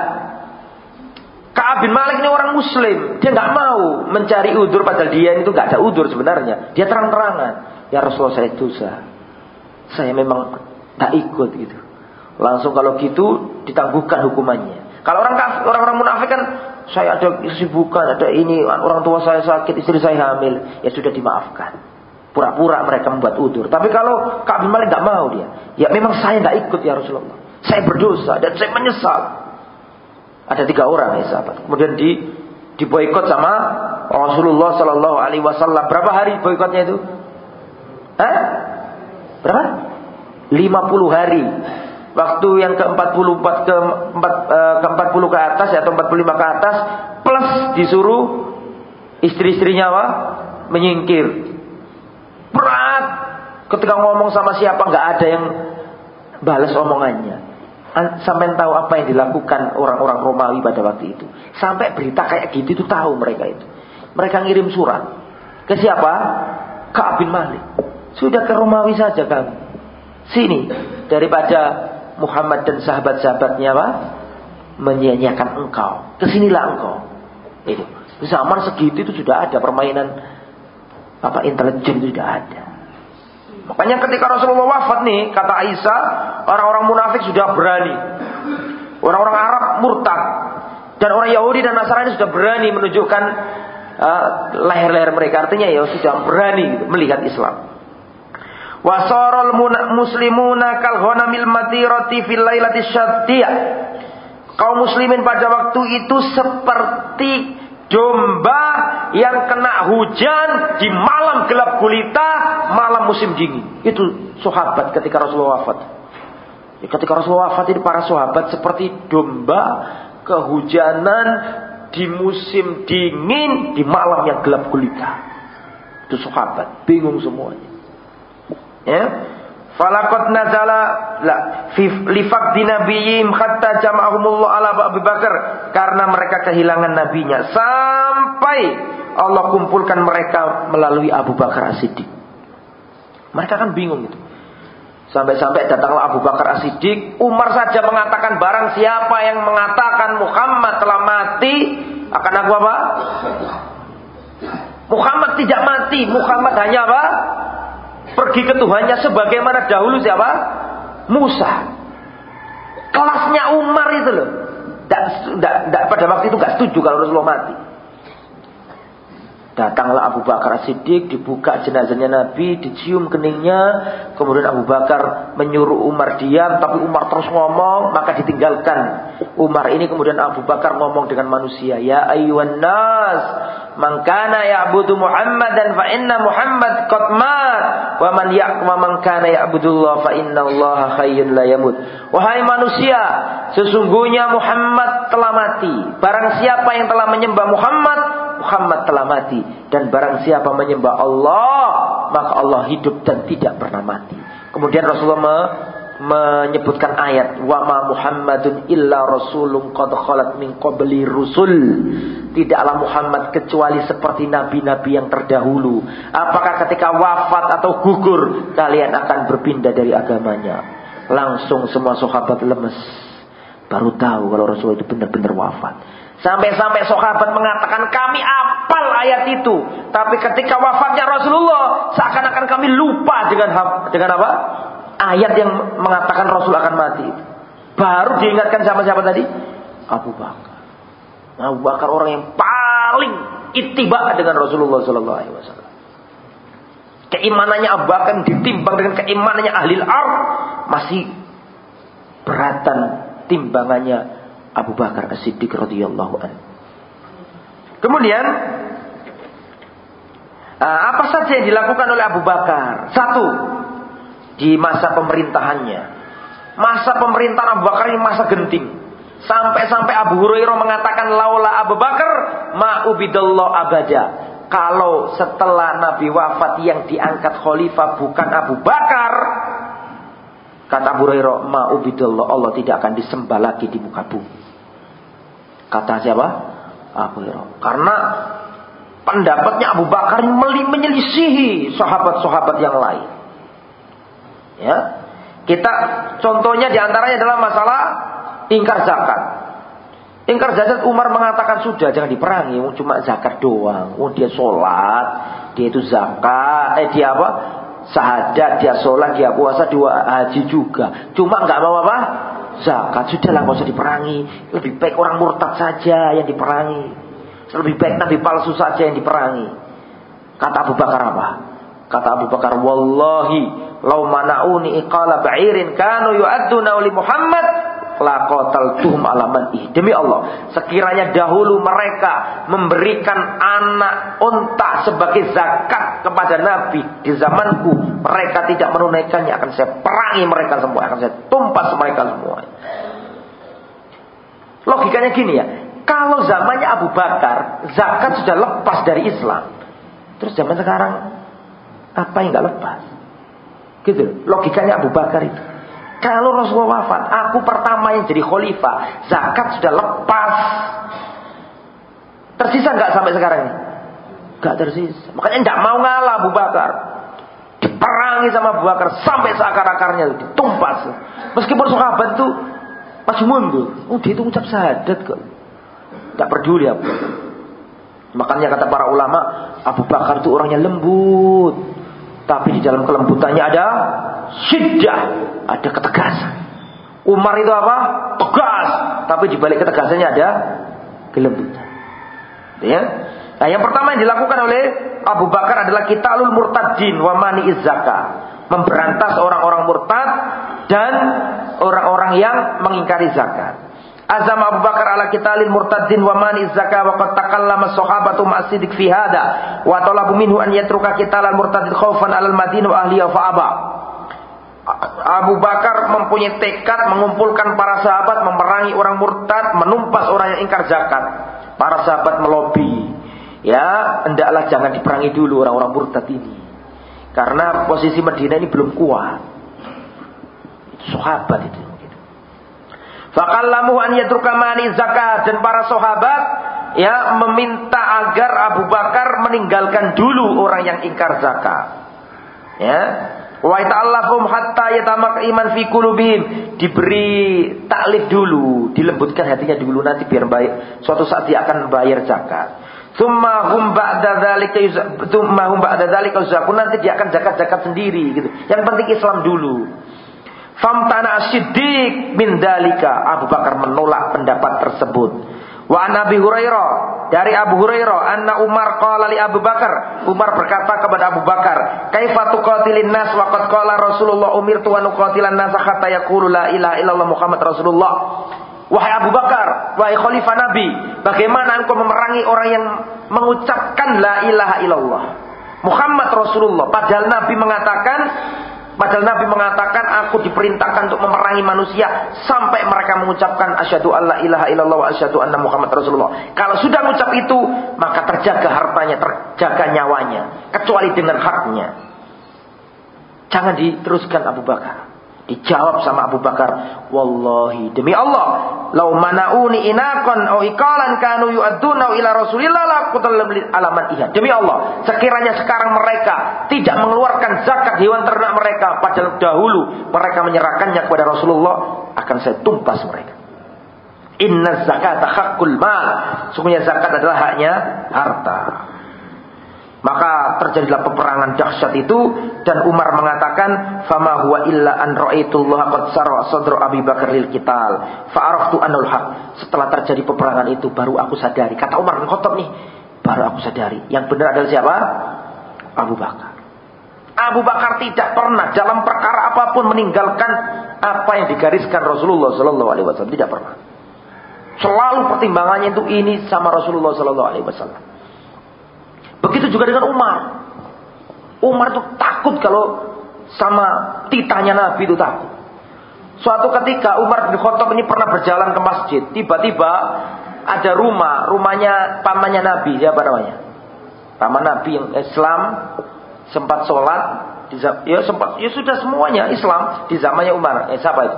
Ka'ab bin Malik ini orang Muslim. Dia gak mau mencari udzur padahal dia itu gak ada udzur sebenarnya. Dia terang-terangan, "Ya Rasulullah, saya dosa. Saya memang gak ikut gitu." Langsung kalau gitu ditangguhkan hukumannya. Kalau orang orang-orang munafik kan, saya ada kesibukan, ada ini, orang tua saya sakit, istri saya hamil, ya sudah dimaafkan. Pura-pura mereka membuat udzur. Tapi kalau Ka'ab bin Malik enggak mau dia, ya memang saya enggak ikut ya Rasulullah. Saya berdosa dan saya menyesal. Ada tiga orang ya sahabat. Kemudian di diboikot sama Rasulullah Sallallahu Alaihi Wasallam. Berapa hari boikotnya itu? Hah? Berapa? lima puluh hari. Waktu yang ke empat puluh empat ke empat uh, ke empat puluh ke atas atau empat puluh lima ke atas, plus disuruh istri-istrinya apa? Menyingkir. Berat. Ketika ngomong sama siapa nggak ada yang balas omongannya. Sampai tahu apa yang dilakukan orang-orang Romawi pada waktu itu. Sampai berita kayak gitu itu tahu mereka itu. Mereka ngirim surat ke siapa? Ka'ab bin Malik. Sudah ke Romawi saja kamu. Sini, daripada Muhammad dan sahabat-sahabatnya apa? Menyia-nyiakan engkau. Kesinilah engkau. Itu. Zaman segitu itu sudah ada permainan apa intelijen itu sudah ada. Makanya ketika Rasulullah wafat nih, kata Aisyah, orang-orang munafik sudah berani. Orang-orang Arab murtad. Dan orang Yahudi dan Nasrani sudah berani menunjukkan uh, leher-leher mereka. Artinya ya sudah berani melihat Islam. Wasarul muslimuna kal ghanamil matirati fil lailatis syadiyah. Kaum muslimin pada waktu itu seperti domba yang kena hujan di malam gelap gulita, malam musim dingin. Itu sahabat ketika Rasulullah wafat. Ya, ketika Rasulullah wafat ini para sahabat seperti domba kehujanan di musim dingin di malam yang gelap gulita. Itu sahabat bingung semuanya. Ya. Falaqad nazala la fi li faqdi nabiyyim hatta jama'ahumullah ala Abu Bakar, karena mereka kehilangan nabinya sampai Allah kumpulkan mereka melalui Abu Bakar As-Siddiq. Mereka kan bingung itu. Sampai-sampai datanglah Abu Bakar As-Siddiq. Umar saja mengatakan barang siapa yang mengatakan Muhammad telah mati, akan aku apa? Muhammad tidak mati. Muhammad hanya apa? Pergi ke Tuhannya sebagaimana dahulu siapa? Musa. Kelasnya Umar itu loh. Nggak, nggak, nggak, pada waktu itu gak setuju kalau Rasulullah mati. Datanglah Abu Bakar As-Siddiq, dibuka jenazahnya Nabi, dicium keningnya. Kemudian Abu Bakar menyuruh Umar diam, tapi Umar terus ngomong, maka ditinggalkan Umar ini. Kemudian Abu Bakar ngomong dengan manusia, ya ayyuhan nas, man kana ya'budu Muhammadan fa inna Muhammad qad mat, wa man ya wa man kana ya'budullah fa innallaha hayyun la yamut. Wahai manusia, sesungguhnya Muhammad telah mati. Barang siapa yang telah menyembah Muhammad, Muhammad telah mati. Dan barang siapa menyembah Allah, maka Allah hidup dan tidak pernah mati. Kemudian Rasulullah me menyebutkan ayat, wa ma Muhammadun illa rasulun qad khalat min qabli rusul. Tidaklah Muhammad kecuali seperti nabi-nabi yang terdahulu. Apakah ketika wafat atau gugur kalian akan berpindah dari agamanya? Langsung semua sahabat lemes. Baru tahu kalau Rasulullah itu benar-benar wafat. Sampai-sampai sahabat mengatakan kami apal ayat itu, tapi ketika wafatnya Rasulullah seakan-akan kami lupa dengan dengan apa? Ayat yang mengatakan Rasul akan mati. Baru diingatkan sama siapa tadi? Abu Bakar. Abu Bakar orang yang paling ittiba dengan Rasulullah sallallahu alaihi wasallam. Keimanannya Abu Bakar ditimbang dengan keimanannya ahli al-ard masih beratan timbangannya Abu Bakar As-Siddiq radhiyallahu anhu. Kemudian apa saja yang dilakukan oleh Abu Bakar? Satu, di masa pemerintahannya. Masa pemerintahan Abu Bakar ini masa genting. Sampai-sampai Abu Hurairah mengatakan laula Abu Bakar ma ubidallah abada. Kalau setelah Nabi wafat yang diangkat khalifah bukan Abu Bakar, kata Abu Hurairah, ma ubidallah, Allah tidak akan disembah lagi di muka bumi. Kata siapa? Abu Hurairah. Karena pendapatnya Abu Bakar menyelisihi sahabat-sahabat yang lain. Ya, kita contohnya diantaranya adalah masalah ingkar zakat. Ingkar zakat, Umar mengatakan sudah jangan diperangi, cuma zakat doang. Oh dia sholat, dia itu zakat, eh dia apa? Sahadat, dia sholat, dia puasa, dia haji juga. Cuma nggak mau apa? Zakat. Sudahlah nggak usah diperangi. Lebih baik orang murtad saja yang diperangi. Lebih baik nabi palsu saja yang diperangi. Kata Abu Bakar apa? Kata Abu Bakar, wallahi lau mana'uni iqala ba'irin kanu yu'adduna li Muhammad laqataltuhum alaman ih. Demi Allah, sekiranya dahulu mereka memberikan anak unta sebagai zakat kepada Nabi di zamanku, mereka tidak menunaikannya, akan saya perangi mereka semua, akan saya tumpas mereka semua. Logikanya gini ya, kalau zamannya Abu Bakar zakat sudah lepas dari Islam, terus zaman sekarang apa yang nggak lepas? Gitu, logikanya Abu Bakar itu. Kalau Rasulullah wafat, aku pertama yang jadi khalifah, zakat sudah lepas. Tersisa nggak sampai sekarang ini? Nggak tersisa. Makanya nggak mau ngalah Abu Bakar. Diperangi sama Abu Bakar sampai seakar-akarnya ditumpas. Meskipun sahabat itu masih mundur, oh dia itu ucap syahadat kok. Nggak peduli Abu Bakar. Makanya kata para ulama, Abu Bakar itu orangnya lembut. Tapi di dalam kelembutannya ada syiddah, ada ketegasan. Umar itu apa? Tegas. Tapi di balik ketegasannya ada Kelembutan. Ya. Nah, yang pertama yang dilakukan oleh Abu Bakar adalah qitalul murtadin wa mani'iz zakah. Memberantas orang-orang murtad dan orang-orang yang mengingkari zakat. Azam Abu Bakar ala qitalil murtadin wa mani'iz zakah wa qad takallama sahabatu ma'as-siddiq fi hada wa talabu minhu an yatruka qitalal murtadin khaufan 'alal madinah wa ahliha fa aba. Abu Bakar mempunyai tekad mengumpulkan para sahabat memerangi orang murtad, menumpas orang yang ingkar zakat. Para sahabat melobi, ya, hendaklah jangan diperangi dulu orang-orang murtad ini. Karena posisi Madinah ini belum kuat. Itu sahabat itu. Faqallamu an yatruka mani zakat, dan para sahabat ya meminta agar Abu Bakar meninggalkan dulu orang yang ingkar zakat. Ya. Wa ta'allafum hatta yatamak iman fi qulubihim, diberi taklif dulu, dilembutkan hatinya dulu, nanti biar baik suatu saat dia akan bayar zakat. Tsumma hum ba'da dzalika tsumma hum ba'da dzalika zakun, nanti dia akan zakat-zakat sendiri gitu. Yang penting Islam dulu. Famtana Siddiq min dalika, Abu Bakar menolak pendapat tersebut. Wa an Abi Hurairah, dari Abu Hurairah, anna Umar qala li Abu Bakar, Umar berkata kepada Abu Bakar, kaifa tuqatilin nas wa qad qala Rasulullah umirtu an uqatilan nas hatta yaqulu la ilaha illallah Muhammad Rasulullah. Wahai Abu Bakar, wahai khalifah Nabi, bagaimana engkau memerangi orang yang mengucapkan la ilaha illallah Muhammad Rasulullah, padahal Nabi mengatakan Padahal Nabi mengatakan, aku diperintahkan untuk memerangi manusia sampai mereka mengucapkan asyhadu alla ilaha illallah wa asyhadu anna Muhammad Rasulullah. Kalau sudah mengucap itu, maka terjaga hartanya, terjaga nyawanya, kecuali dengan haknya. Jangan diteruskan Abu Bakar. Dijawab sama Abu Bakar, wallahi, demi Allah, lau mana'uni inaqan au iqalan kanu yu'adduna ila Rasulillah la qutal alaman ihad. Demi Allah, sekiranya sekarang mereka tidak mengeluarkan zakat hewan ternak mereka, padahal dahulu mereka menyerahkannya kepada Rasulullah, akan saya tumpas mereka. Inna zakata haqqul mal, sungguhnya zakat adalah haknya harta. Maka terjadilah peperangan dahsyat itu, dan Umar mengatakan, "Fama huwa illa an ra'aitullah qad sarra sadru Abi Bakar lil qital, fa araftu anul haq." Setelah terjadi peperangan itu baru aku sadari, kata Umar bin Khattab nih, baru aku sadari yang benar adalah siapa? Abu Bakar. Abu Bakar tidak pernah dalam perkara apapun meninggalkan apa yang digariskan Rasulullah sallallahu alaihi wasallam, tidak pernah. Selalu pertimbangannya itu ini sama Rasulullah sallallahu alaihi wasallam. Begitu juga dengan Umar. Umar itu takut kalau sama titanya Nabi, itu takut. Suatu ketika Umar bin Khattab ini pernah berjalan ke masjid. Tiba-tiba ada rumah, rumahnya pamannya Nabi. Siapa namanya? Paman Nabi yang Islam, sempat sholat. Ya sempat, ya sudah semuanya Islam di zamannya Umar. Eh siapa itu?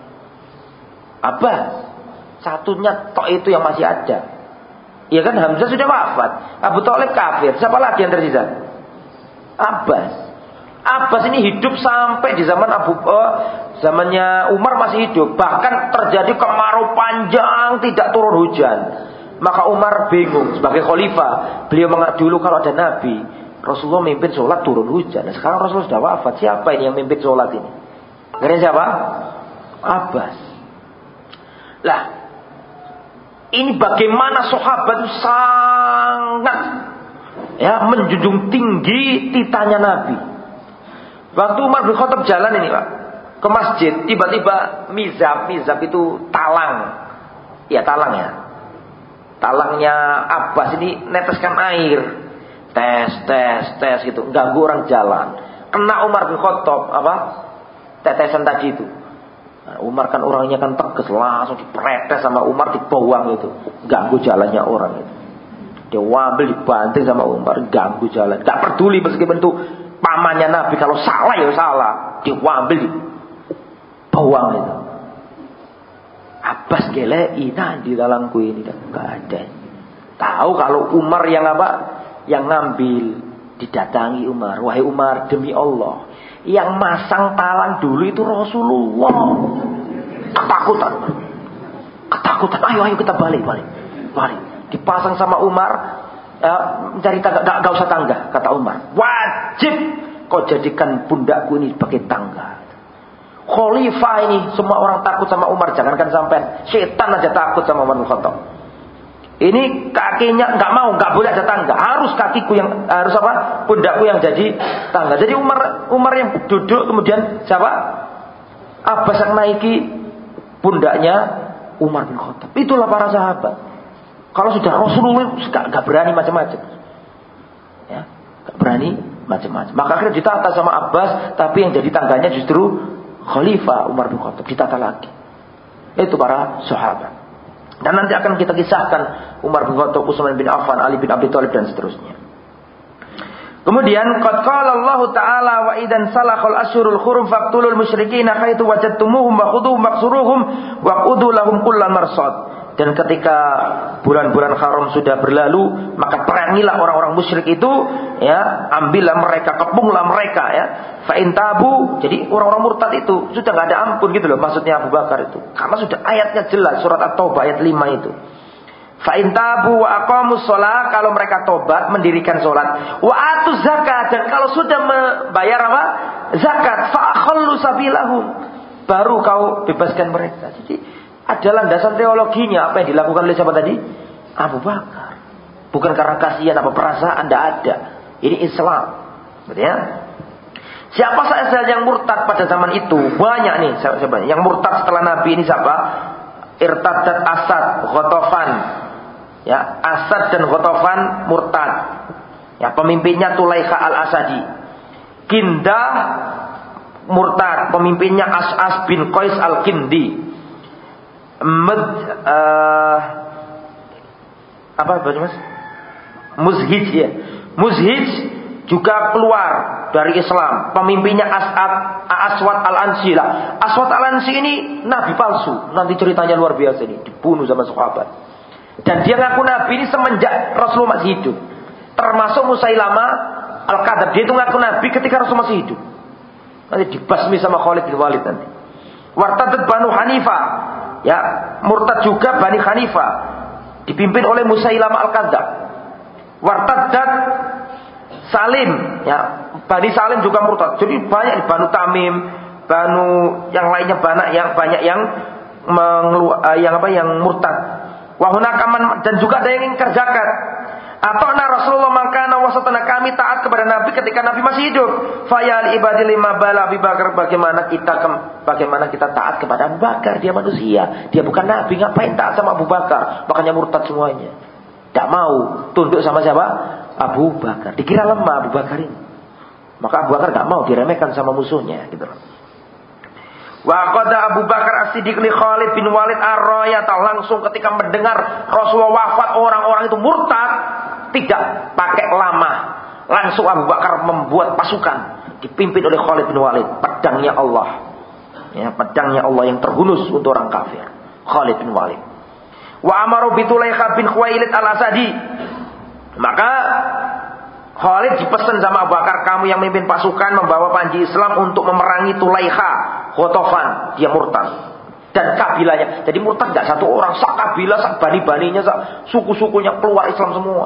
Abbas. Satunya tok itu yang masih ada. Ya kan, Hamzah sudah wafat, Abu Thalib kafir, siapa lagi yang tersisa? Abbas. Abbas ini hidup sampai di zaman Abu uh, zamannya Umar masih hidup. Bahkan terjadi kemarau panjang, tidak turun hujan. Maka Umar bingung sebagai khalifah. Beliau mengat dulu kalau ada Nabi, Rasulullah memimpin sholat turun hujan. Nah, sekarang Rasulullah sudah wafat, siapa ini yang memimpin sholat ini? Ngerti siapa? Abbas. Lah, ini bagaimana sahabat itu sangat ya menjunjung tinggi titanya Nabi. Waktu Umar bin Khattab jalan ini Pak ke masjid, tiba-tiba mizab, mizab itu talang. Ya talang ya. Talangnya Abbas ini neteskan air. Tes, tes, tes gitu, ganggu orang jalan. Kena Umar bin Khattab apa? Tetesan tadi itu. Nah, Umar kan orangnya kan tegas, langsung dipretes sama Umar, dibawang itu, ganggu jalannya orang itu. Dia wambil dibanting sama Umar, ganggu jalan. Gak peduli meskipun itu pamannya Nabi, kalau salah ya salah, dia wambil dibawang itu. Abbas gelei di dalangku ini dan gak ada. Tahu kalau Umar yang apa? Yang ngambil, didatangi Umar, wahai Umar, demi Allah, yang masang talang dulu itu Rasulullah. Ketakutan, ketakutan. Ayo, ayo kita balik, balik, balik. Dipasang sama Umar, ya, mencari tangga. Gak, gak usah tangga, kata Umar. Wajib kau jadikan pundakku ini sebagai tangga. Khalifah ini semua orang takut sama Umar. Jangankan sampai setan aja takut sama Umar bin Khattab. Ini kakinya nggak mau, nggak boleh ada tangga. Harus kakiku yang harus apa? Pundakku yang jadi tangga. Jadi Umar Umar yang duduk, kemudian siapa? Abbas yang naiki pundaknya Umar bin Khattab. Itulah para sahabat. Kalau sudah Rasulullah nggak berani macam-macam. Ya, nggak berani macam-macam. Maka akhirnya ditata sama Abbas, tapi yang jadi tangganya justru Khalifah Umar bin Khattab, ditata lagi. Itu para sahabat. Dan nanti akan kita kisahkan Umar bin Khattab, Utsman bin Affan, Ali bin Abi Thalib dan seterusnya. Kemudian qad qala Allah Ta'ala wa idan salakhal asyurul hurum faqtulul musyrikin haitsu wajadtumuhum wa khuduhum waqsuruhum wa qudu lahum kullal marsad. Dan ketika bulan-bulan haram sudah berlalu, maka perangilah orang-orang musyrik itu, ya, ambillah mereka, kepunglah mereka, ya. Fa in tabu, jadi orang-orang murtad itu sudah enggak ada ampun gitu loh, maksudnya Abu Bakar itu. Karena sudah ayatnya jelas, surat At-Taubah ayat lima itu. Fa in tabu wa aqamus shalah, kalau mereka tobat mendirikan salat, wa atuz zakat, dan kalau sudah membayar apa? Zakat, fa akhallu sabilahum, baru kau bebaskan mereka. Jadi ada landasan teologinya apa yang dilakukan oleh siapa tadi? Abu Bakar. Bukan karena kasihan apa perasaan, tidak ada. Ini Islam. Betul ya? Siapa saja yang murtad pada zaman itu? Banyak nih siapa? Yang murtad setelah Nabi ini siapa? Irtaddat Asad, Ghatafan. Ya, Asad dan Ghatafan murtad. Ya, pemimpinnya Tulaikha al-Asadi. Kindah murtad, pemimpinnya As'as bin Qais al-Kindi. Med, uh, apa baca mas? Muzhij ya. Muzhij juga keluar dari Islam. Pemimpinnya As'ad Aswad al-Ansi lah. Aswad al-Ansi ini nabi palsu. Nanti ceritanya luar biasa ini. Dibunuh sama sahabat. Dan dia ngaku nabi ini semenjak Rasulullah masih hidup. Termasuk Musailamah al-Kadzab. Dia itu ngaku nabi ketika Rasul masih hidup. Nanti dibasmi sama Khalid bin Walid nanti. Wartadat Banu Hanifah. Ya, murtad juga Bani Hanifah, dipimpin oleh Musailamah al-Kadzab. Wartaddat Salim, ya, Bani Salim juga murtad. Jadi banyak di Banu Tamim, Banu yang lainnya banyak yang banyak yang mengelu, uh, yang apa yang murtad. Wa hunakaman, dan juga ada yang ingkar zakat. Ata'na Rasulullah mangkana wasatana, kami taat kepada Nabi ketika Nabi masih hidup. Fayal ibadi lima bala Abu Bakar, bagaimana kita bagaimana kita taat kepada Abu Bakar, dia manusia, dia bukan Nabi, ngapain taat sama Abu Bakar? Makanya murtad semuanya. Tidak mau tunduk sama siapa? Abu Bakar. Dikira lemah Abu Bakar ini. Maka Abu Bakar tidak mau diremehkan sama musuhnya gitu. Wa qada Abu Bakar As-Siddiq li Khalid bin Walid ar-rayata, langsung ketika mendengar Rasulullah wafat, orang-orang itu murtad, tidak pakai lama, langsung Abu Bakar membuat pasukan dipimpin oleh Khalid bin Walid, pedangnya Allah. Ya, pedangnya Allah yang terhunus untuk orang kafir. Khalid bin Walid. Wa amaru bi Tulaikha bin Khuwailid al-Asadi. Maka Khalid dipesan sama Abu Bakar, kamu yang memimpin pasukan membawa panji Islam untuk memerangi Tulaikha Ghatafan, dia murtad. Dan kabilahnya, jadi murtad tidak satu orang, sak kabilah, sak bani-baninya, sak suku-sukunya keluar Islam semua.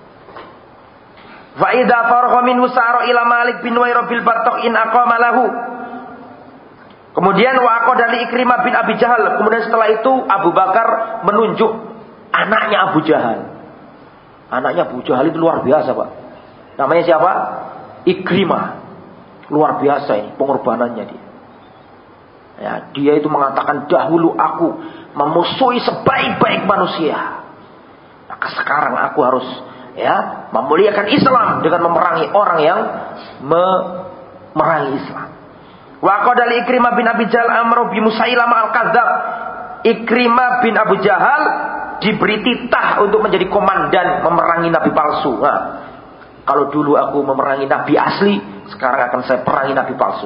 Fa idza faragha min usara ila Malik bin Wairah bil Battaq in aqama lahu. Kemudian wa aqada li Ikrimah bin Abi Jahal. Kemudian setelah itu Abu Bakar menunjuk anaknya Abu Jahal. Anaknya Abu Jahal itu luar biasa, Pak. Namanya siapa? Ikrimah. Luar biasa ini pengorbanannya dia. Ya, dia itu mengatakan, dahulu aku memusuhi sebaik-baik manusia. Maka sekarang aku harus, ya, memuliakan Islam dengan memerangi orang yang memerangi Islam. Wa qadali Ikrimah bin Abi Jahal amru bi Musailamah al-Kadzab. Ikrimah bin Abu Jahal diberi titah untuk menjadi komandan memerangi nabi palsu. Nah, kalau dulu aku memerangi nabi asli, sekarang akan saya perangi nabi palsu.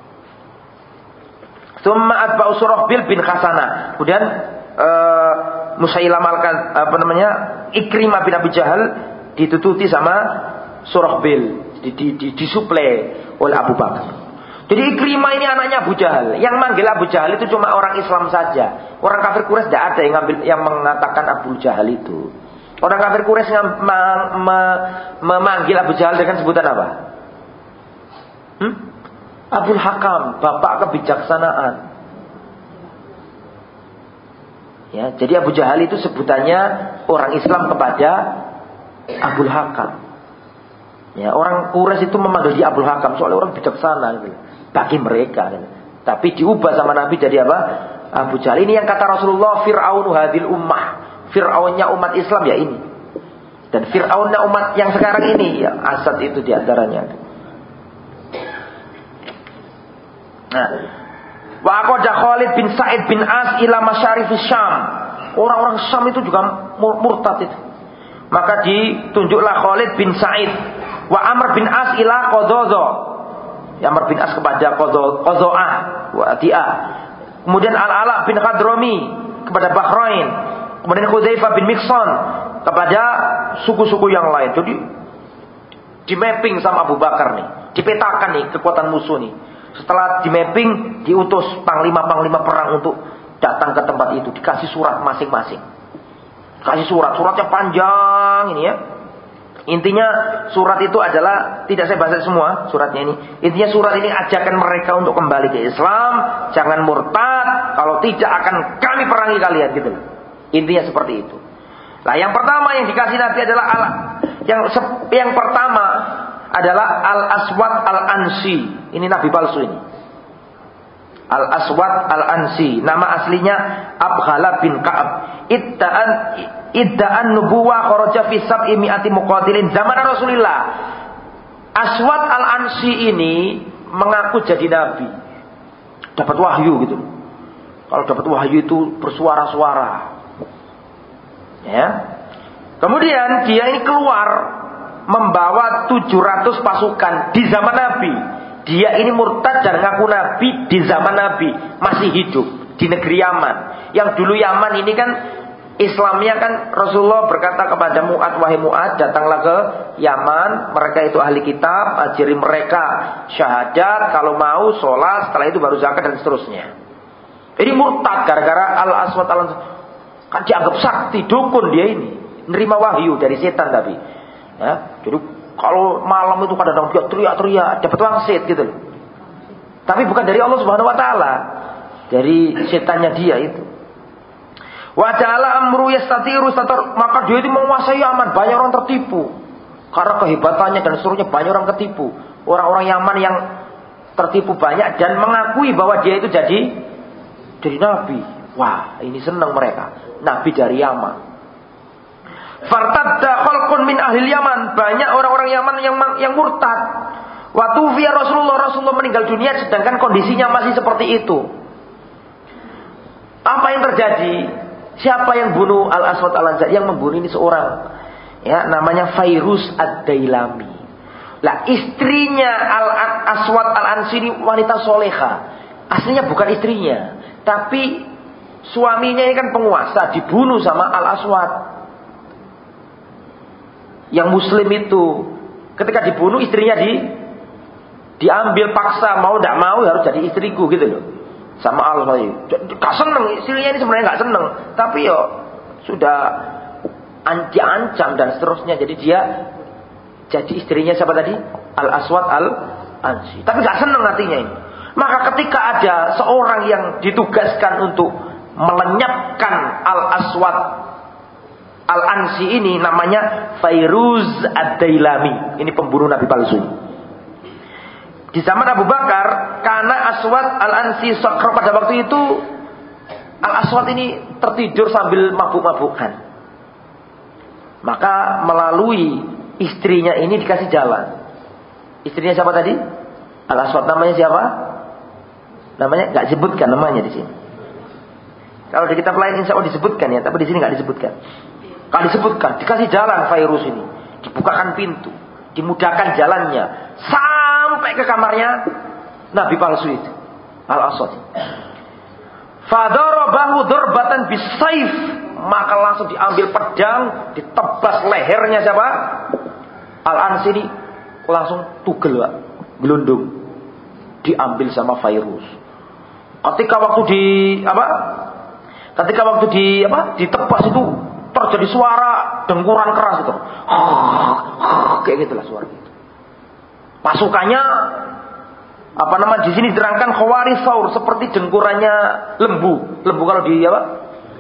Tsumma atba'u Surahbil bin Khasanah. Kemudian uh, Musailamah al-Kadzab, apa namanya? Ikrimah bin Abi Jahal ditututi sama Surahbil, di, di, di, disuplai oleh Abu Bakar. Jadi Ikrimah ini anaknya Abu Jahal. Yang manggil Abu Jahal itu cuma orang Islam saja. Orang kafir Quraisy tidak ada yang ngambil, yang mengatakan Abu Jahal itu. Orang kafir Quraisy ngam, ma, ma, memanggil Abu Jahal dengan sebutan apa? Hmm? Abul Hakam, bapak kebijaksanaan. Ya, jadi Abu Jahal itu sebutannya orang Islam kepada Abul Hakam. Ya, orang Quraisy itu memanggil dia Abul Hakam soalnya orang bijaksana gitu, bagi mereka. Gitu. Tapi diubah sama Nabi jadi apa? Abu Jahal. Ini yang kata Rasulullah, Fir'aunu hadil ummah. Fir'aunnya umat Islam ya ini. Dan Fir'aunnya umat yang sekarang ini ya Asad itu diantaranya. Nah, wa aqada Khalid bin Sa'id bin As ila masyarifis Syam. Orang-orang Syam itu juga murtad itu. Maka ditunjuklah Khalid bin Sa'id wa Amr bin As ila Qadadha. Ya, Amr bin As kepada Qadha'ah wa Ati'ah. Kemudian Al-Ala bin Hadrami kepada Bahrain. Kemudian Hudzaifah bin Miqsan kepada suku-suku yang lain. Jadi di mapping sama Abu Bakar nih, dipetakan nih kekuatan musuh nih. Setelah di mapping, diutus panglima-panglima perang untuk datang ke tempat itu, dikasih surat masing-masing. Kasih surat, suratnya panjang ini ya. Intinya surat itu adalah, tidak saya baca semua suratnya ini. Intinya surat ini ajakan mereka untuk kembali ke Islam, jangan murtad, kalau tidak akan kami perangi kalian gitu. Intinya seperti itu. Nah, yang pertama yang dikasih Nabi adalah al, yang yang pertama adalah Al-Aswad Al-Ansi. Ini Nabi palsu ini. Al-Aswad Al-Ansi. Nama aslinya Abhala bin Ka'ab. Idda'an Idda'an nubuwah kharaja fi sab'i mi'ati muqatilin zaman Rasulullah. Aswad Al-Ansi ini mengaku jadi nabi. Dapat wahyu gitu. Kalau dapat wahyu itu bersuara-suara. Ya. Kemudian dia ini keluar membawa tujuh ratus pasukan di zaman Nabi. Dia ini murtad dan ngaku Nabi di zaman Nabi, masih hidup di negeri Yaman. Yang dulu Yaman ini kan Islamnya kan Rasulullah berkata kepada Mu'ad, wahai Mu'ad, datanglah ke Yaman, mereka itu ahli kitab, ajari mereka syahadat, kalau mau sholat, setelah itu baru zakat dan seterusnya. Ini murtad gara-gara Al-Aswad Al-Ansi. Kan dianggap sakti, dukun dia ini, nerima wahyu dari setan tapi. Ya, jadi kalau malam itu kadang-kadang dia teriak-teriak, dapat wangsit gitu loh. Tapi bukan dari Allah Subhanahu wa taala, dari setannya dia itu. Wa ja'ala amru yastatiru satar, maka dia itu menguasai Yaman, banyak orang tertipu. Karena kehebatannya dan seterusnya banyak orang ketipu. Orang-orang Yaman yang tertipu banyak dan mengakui bahwa dia itu jadi jadi nabi. Wah, ini senang mereka. Nabi dari Yaman. Fartadda khalqun min ahli Yaman, banyak orang-orang Yaman yang yang murtad. Wa tufiya Rasulullah, Rasulullah meninggal dunia sedangkan kondisinya masih seperti itu. Apa yang terjadi? Siapa yang bunuh Al-Aswad Al-Ansi? Yang membunuh ini seorang, ya, namanya Fairuz Ad-Dailami. Lah, istrinya Al-Aswad Al-Ansi ini wanita soleha. Aslinya bukan istrinya, tapi suaminya ini kan penguasa, dibunuh sama Al-Aswad. Yang muslim itu ketika dibunuh istrinya di diambil paksa, mau tidak mau harus jadi istriku gitu loh. Sama Al-Aswad. Gak seneng, istrinya ini sebenarnya gak seneng, tapi yo sudah diancam dan seterusnya. Jadi dia jadi istrinya siapa tadi? Al-Aswad Al-Ansi. Tapi gak seneng artinya ini. Maka ketika ada seorang yang ditugaskan untuk melenyapkan Al-Aswad Al-Ansi ini, namanya Fairuz Ad-Dailami. Ini pembunuh Nabi palsu. Di zaman Abu Bakar, karena Aswad Al-Ansi Sokro pada waktu itu, Al-Aswad ini tertidur sambil mabuk-mabukan. Maka melalui istrinya ini dikasih jalan. Istrinya siapa tadi? Al-Aswad, namanya siapa? Namanya nggak disebutkan namanya di sini. Kalau di kitab lain insya Allah disebutkan ya, tapi di sini nggak disebutkan. Kalau disebutkan, dikasih jalan Fairuz ini, dibukakan pintu, dimudahkan jalannya sampai ke kamarnya Nabi palsu itu, Al-Aswad. Fadarabahu darbatan bisayf, maka langsung diambil pedang, ditebas lehernya siapa? Al-Ansi ini langsung tugel, Pak, gelundung, diambil sama Fairuz. Ketika waktu di apa? Ketika waktu di apa? Ditebas itu terjadi suara dengkuran keras itu. Kayak gitulah suara itu. Pasukannya apa nama di sini diterangkan khawaris saur, seperti dengkurannya lembu. Lembu kalau di apa?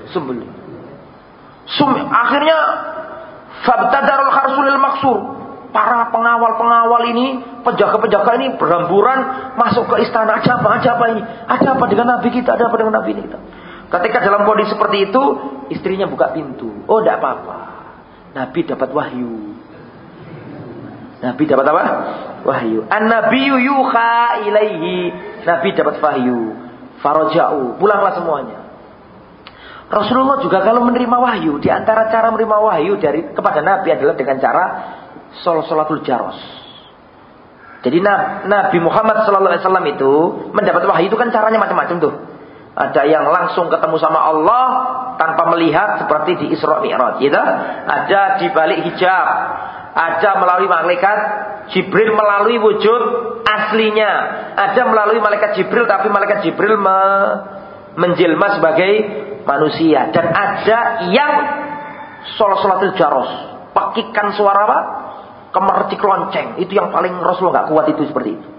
sembelih. Sum, akhirnya fabtadarul harsulil maksur. Para pengawal-pengawal ini, penjaga-penjaga ini berhamburan masuk ke istana. Ada apa? Ada apa ini? Ada apa dengan Nabi kita? Ada apa dengan Nabi kita? Ketika dalam kondisi seperti itu, istrinya buka pintu. Oh, tidak apa-apa. Nabi dapat wahyu. Nabi dapat apa? Wahyu. An-nabiyyu yuha ilaihi. Nabi dapat wahyu. Faraja'u. Pulanglah semuanya. Rasulullah juga kalau menerima wahyu, di antara cara menerima wahyu dari kepada Nabi adalah dengan cara Sholatul Jaros. Jadi Nabi Muhammad sallallahu alaihi wasallam itu mendapat wahyu itu kan caranya macam-macam tuh. Ada yang langsung ketemu sama Allah tanpa melihat seperti di Isra Mi'raj, gitu. Ada di balik hijab, ada melalui malaikat Jibril melalui wujud aslinya, ada melalui malaikat Jibril tapi malaikat Jibril me menjelma sebagai manusia, dan ada yang Sholatul Jaros, pakikan suara apa? Kemercik lonceng, itu yang paling Rasulullah nggak kuat itu seperti itu.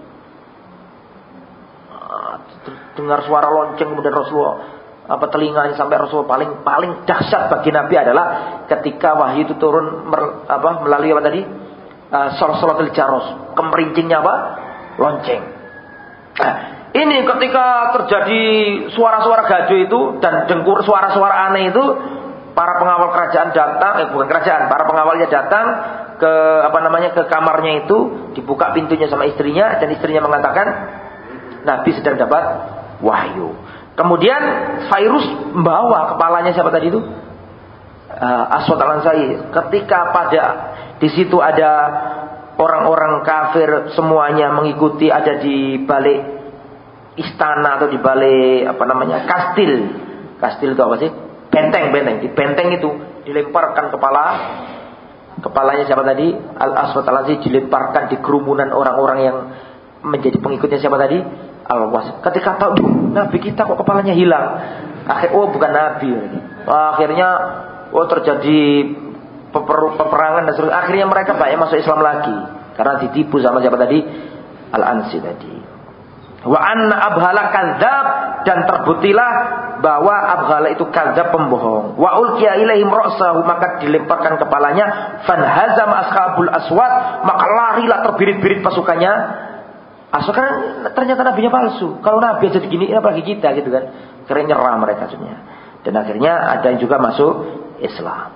Dengar suara lonceng kemudian Rasulullah apa telinganya sampai Rasulullah paling paling dahsyat bagi Nabi adalah ketika wahyu itu turun mer, apa melalui apa tadi uh, Sholatul Jaros, kemerincingnya apa? Lonceng. Nah, ini ketika terjadi suara-suara gaduh itu dan dengkur suara-suara aneh itu, para pengawal kerajaan datang, eh bukan kerajaan, para pengawalnya datang ke apa namanya ke kamarnya itu, dibuka pintunya sama istrinya dan istrinya mengatakan Nabi sedang dapat wahyu. Kemudian Fairuz membawa kepalanya siapa tadi itu? Uh, Aswad Al-Ansari. Ketika pada di situ ada orang-orang kafir semuanya mengikuti, ada di balik istana atau di balik apa namanya kastil. Kastil itu apa sih? Benteng, benteng. Di benteng itu dilemparkan kepala kepalanya siapa tadi? Al-Aswad Al-Ansari dilemparkan di kerumunan orang-orang yang menjadi pengikutnya siapa tadi? Al-Was. Ketika tahu Nabi kita kok kepalanya hilang. Akhir oh bukan Nabi. Akhirnya oh terjadi peper, peperangan dan seterusnya. Akhirnya mereka banyak masuk Islam lagi karena ditipu sama siapa tadi? Al-Ansi tadi. Wa anna Abhala kadzab, dan terbuktilah bahwa Abhala itu kadzab, pembohong. Wa ulqiya ilaihim ra'sahu, maka dilemparkan kepalanya. Fanhazam ashabul aswad, maka larilah terbirit-birit pasukannya. Asal kan ternyata nabinya palsu. Kalau nabi aja begini, apa lagi kita gitu kan? Keren nyerah mereka sebenarnya. Dan akhirnya ada yang juga masuk Islam.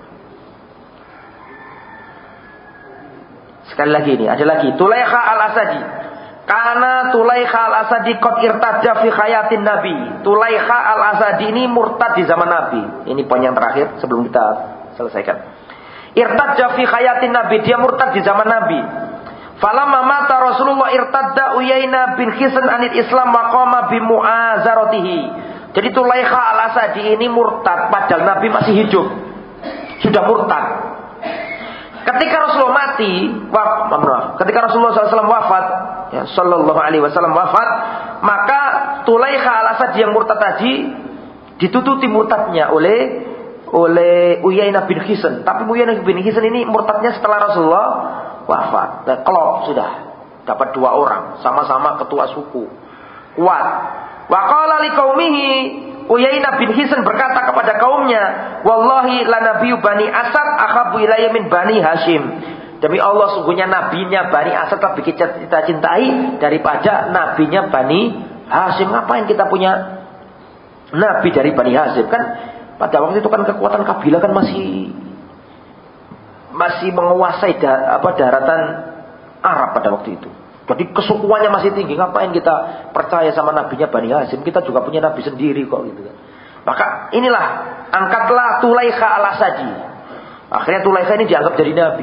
Sekali lagi ini, ada lagi Tulaikha Al-Asadi. Karena Tulaikha Al-Asadi qad irtadda fi hayatin Nabi. Tulaikha Al-Asadi ini murtad di zaman Nabi. Ini poin yang terakhir sebelum kita selesaikan. Irtadda fi hayatin Nabi, dia murtad di zaman Nabi. Falamma mata Rasulullah irtadda Uyainah bin Hisn anil Islam wa qama bi mu'azaratihi. Jadi Tulaikha Al-Asadi ini murtad padahal Nabi masih hidup. Sudah murtad. Ketika Rasulullah mati, waf, maaf, ketika Rasulullah shallallahu alaihi wasallam wafat, ya, Sallallahu Alaihi Wasallam wafat, maka Tulaikha Al-Asadi yang murtad tadi ditututi murtadnya oleh oleh Uyainah bin Hisn. Tapi Uyainah bin Hisn ini murtadnya setelah Rasulullah wafat. Dan kelop sudah dapat dua orang, sama-sama ketua suku, kuat. Wa qala liqaumihi, Uyainah bin Hisn berkata kepada kaumnya, wallahi la nabiyyu bani Asad akhabu ilayya min bani Hashim. Demi Allah sungguhnya nabinya Bani Asad lebih kita, kita cintai daripada nabinya Bani Hashim. Ngapain kita punya nabi dari Bani Hashim? Kan pada waktu itu kan kekuatan kabilah kan masih masih menguasai da, apa daratan Arab pada waktu itu. Jadi kesukuannya masih tinggi. Ngapain kita percaya sama nabinya Bani Hashim? Kita juga punya nabi sendiri kok gitu kan. Maka inilah, angkatlah Tulaikha Al-Asadi. Akhirnya Tulaikha ini dianggap jadi nabi.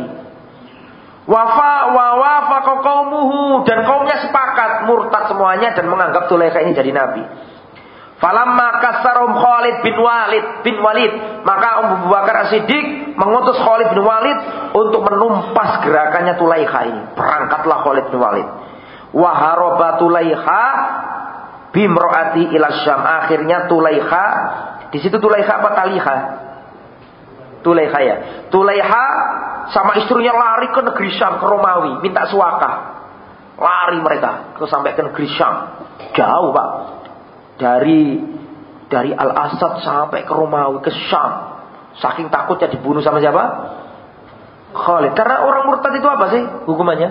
Wafa wa wafaqa qaumuhu, dan kaumnya sepakat murtad semuanya dan menganggap Tulaikha ini jadi nabi. Falamma kasarum Khalid bin Walid bin Walid, maka Abu Bakar As-Siddiq mengutus Khalid bin Walid untuk menumpas gerakannya Tulaikha ini. Berangkatlah Khalid bin Walid. Wa haraba Tulaikha bimraati ila Syam. Akhirnya Tulaikha, di situ Tulaikha apa Taliha? Tulaikha ya. Tulaikha sama istrinya lari ke negeri Syam, ke Romawi, minta suaka. Lari mereka ke sampai ke negeri Syam. Jauh, Pak. Dari Dari Al-Asad sampai ke Romawi, ke Syam. Saking takutnya dibunuh sama siapa? Khalid. Karena orang murtad itu apa sih hukumannya?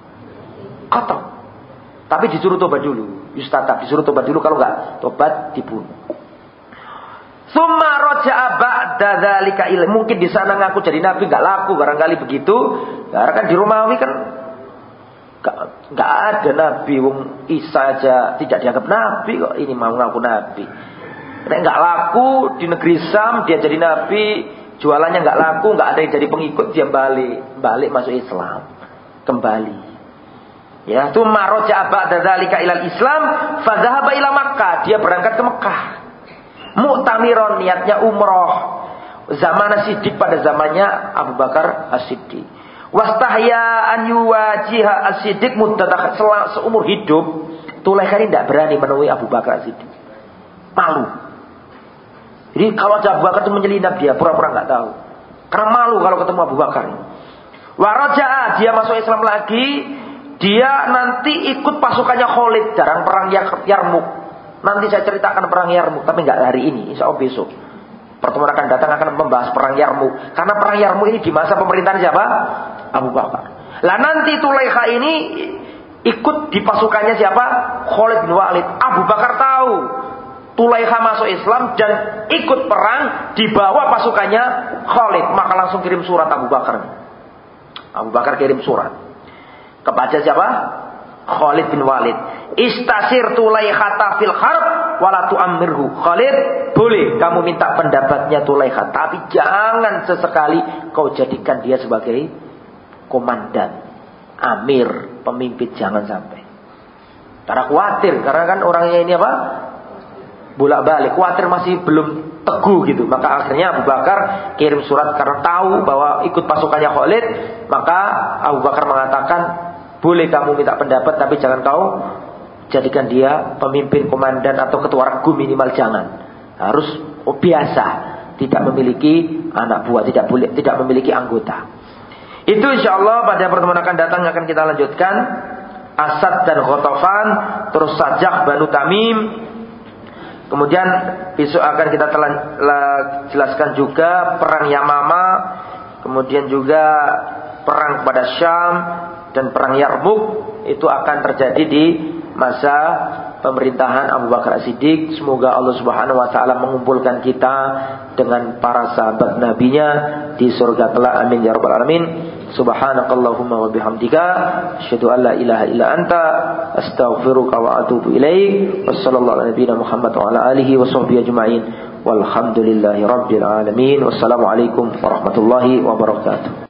Qatl. Tapi disuruh tobat dulu. Yustatab, disuruh tobat dulu. Kalau enggak tobat, dibunuh. Summa raja'a ba'da dzalika ilaihi. Mungkin di sana ngaku jadi nabi enggak laku, barangkali begitu. Karena kan di Romawi kan enggak ada nabi. Wong Isa aja tidak dianggap nabi kok, ini mau ngaku nabi. Nek enggak laku di negeri Sam, dia jadi nabi. Jualannya enggak laku, enggak ada yang jadi pengikut, dia balik, balik masuk Islam, kembali. Ya, tsumma raja'a ba'da dzalika ilal Islam, fa dzahaba ila Makkah, dia berangkat ke Mekah. Mu'tamiron, niatnya umroh. Zaman As-Siddiq, pada zamannya Abu Bakar As-Siddiq. Wastahya an yuwajiha As-Siddiq muddatah, seumur hidup Tulaikha ini tidak berani menemui Abu Bakar As-Siddiq. Malu. Jadi kalau Abu Bakar itu menyelinap, dia pura-pura nggak tahu. Karena malu kalau ketemu Abu Bakar. Waraja'a, dia masuk Islam lagi. Dia nanti ikut pasukannya Khalid dalam perang Yarmuk. Nanti saya ceritakan perang Yarmuk, tapi nggak hari ini, insya Allah besok. Pertemuan akan datang akan membahas perang Yarmuk. Karena perang Yarmuk ini di masa pemerintahan siapa? Abu Bakar. Lah nanti Tulaikha ini ikut di pasukannya siapa? Khalid bin Walid. Abu Bakar tahu Tulaikha masuk Islam dan ikut perang di bawah pasukannya Khalid, maka langsung kirim surat Abu Bakar. Abu Bakar kirim surat kepada siapa? Khalid bin Walid. Istasir Tulaikha fil harb wala tu'ammirhu. Khalid, boleh kamu minta pendapatnya Tulaikha, tapi jangan sesekali kau jadikan dia sebagai komandan, amir, pemimpin, jangan sampai. Karena khawatir, karena kan orangnya ini apa? Bolak-balik, khawatir masih belum teguh gitu. Maka akhirnya Abu Bakar kirim surat karena tahu bahwa ikut pasukannya Khalid. Maka Abu Bakar mengatakan, boleh kamu minta pendapat, tapi jangan kau jadikan dia pemimpin, komandan atau ketua regu, minimal jangan. Harus biasa, tidak memiliki anak buah, tidak boleh, tidak memiliki anggota. Itu insya Allah pada pertemuan akan datang akan kita lanjutkan. Asad dan Ghatafan, terus Sajah Banu Tamim. Kemudian besok akan kita telah jelaskan juga perang Yamama, kemudian juga perang kepada Syam dan perang Yarmuk. Itu akan terjadi di masa pemerintahan Abu Bakar As-Siddiq. Semoga Allah Subhanahu wa taala mengumpulkan kita dengan para sahabat nabinya di surga kelak. Amin ya rabbal alamin. Subhanakallahumma wa bihamdika asyhadu an la ilaha illa anta astaghfiruka wa atubu ilaik. Wassallallahu ala nabiyyina Muhammad wa ala alihi wa sahbihi ajma'in. Walhamdulillahi rabbil alamin. Wassalamu alaikum warahmatullahi wabarakatuh.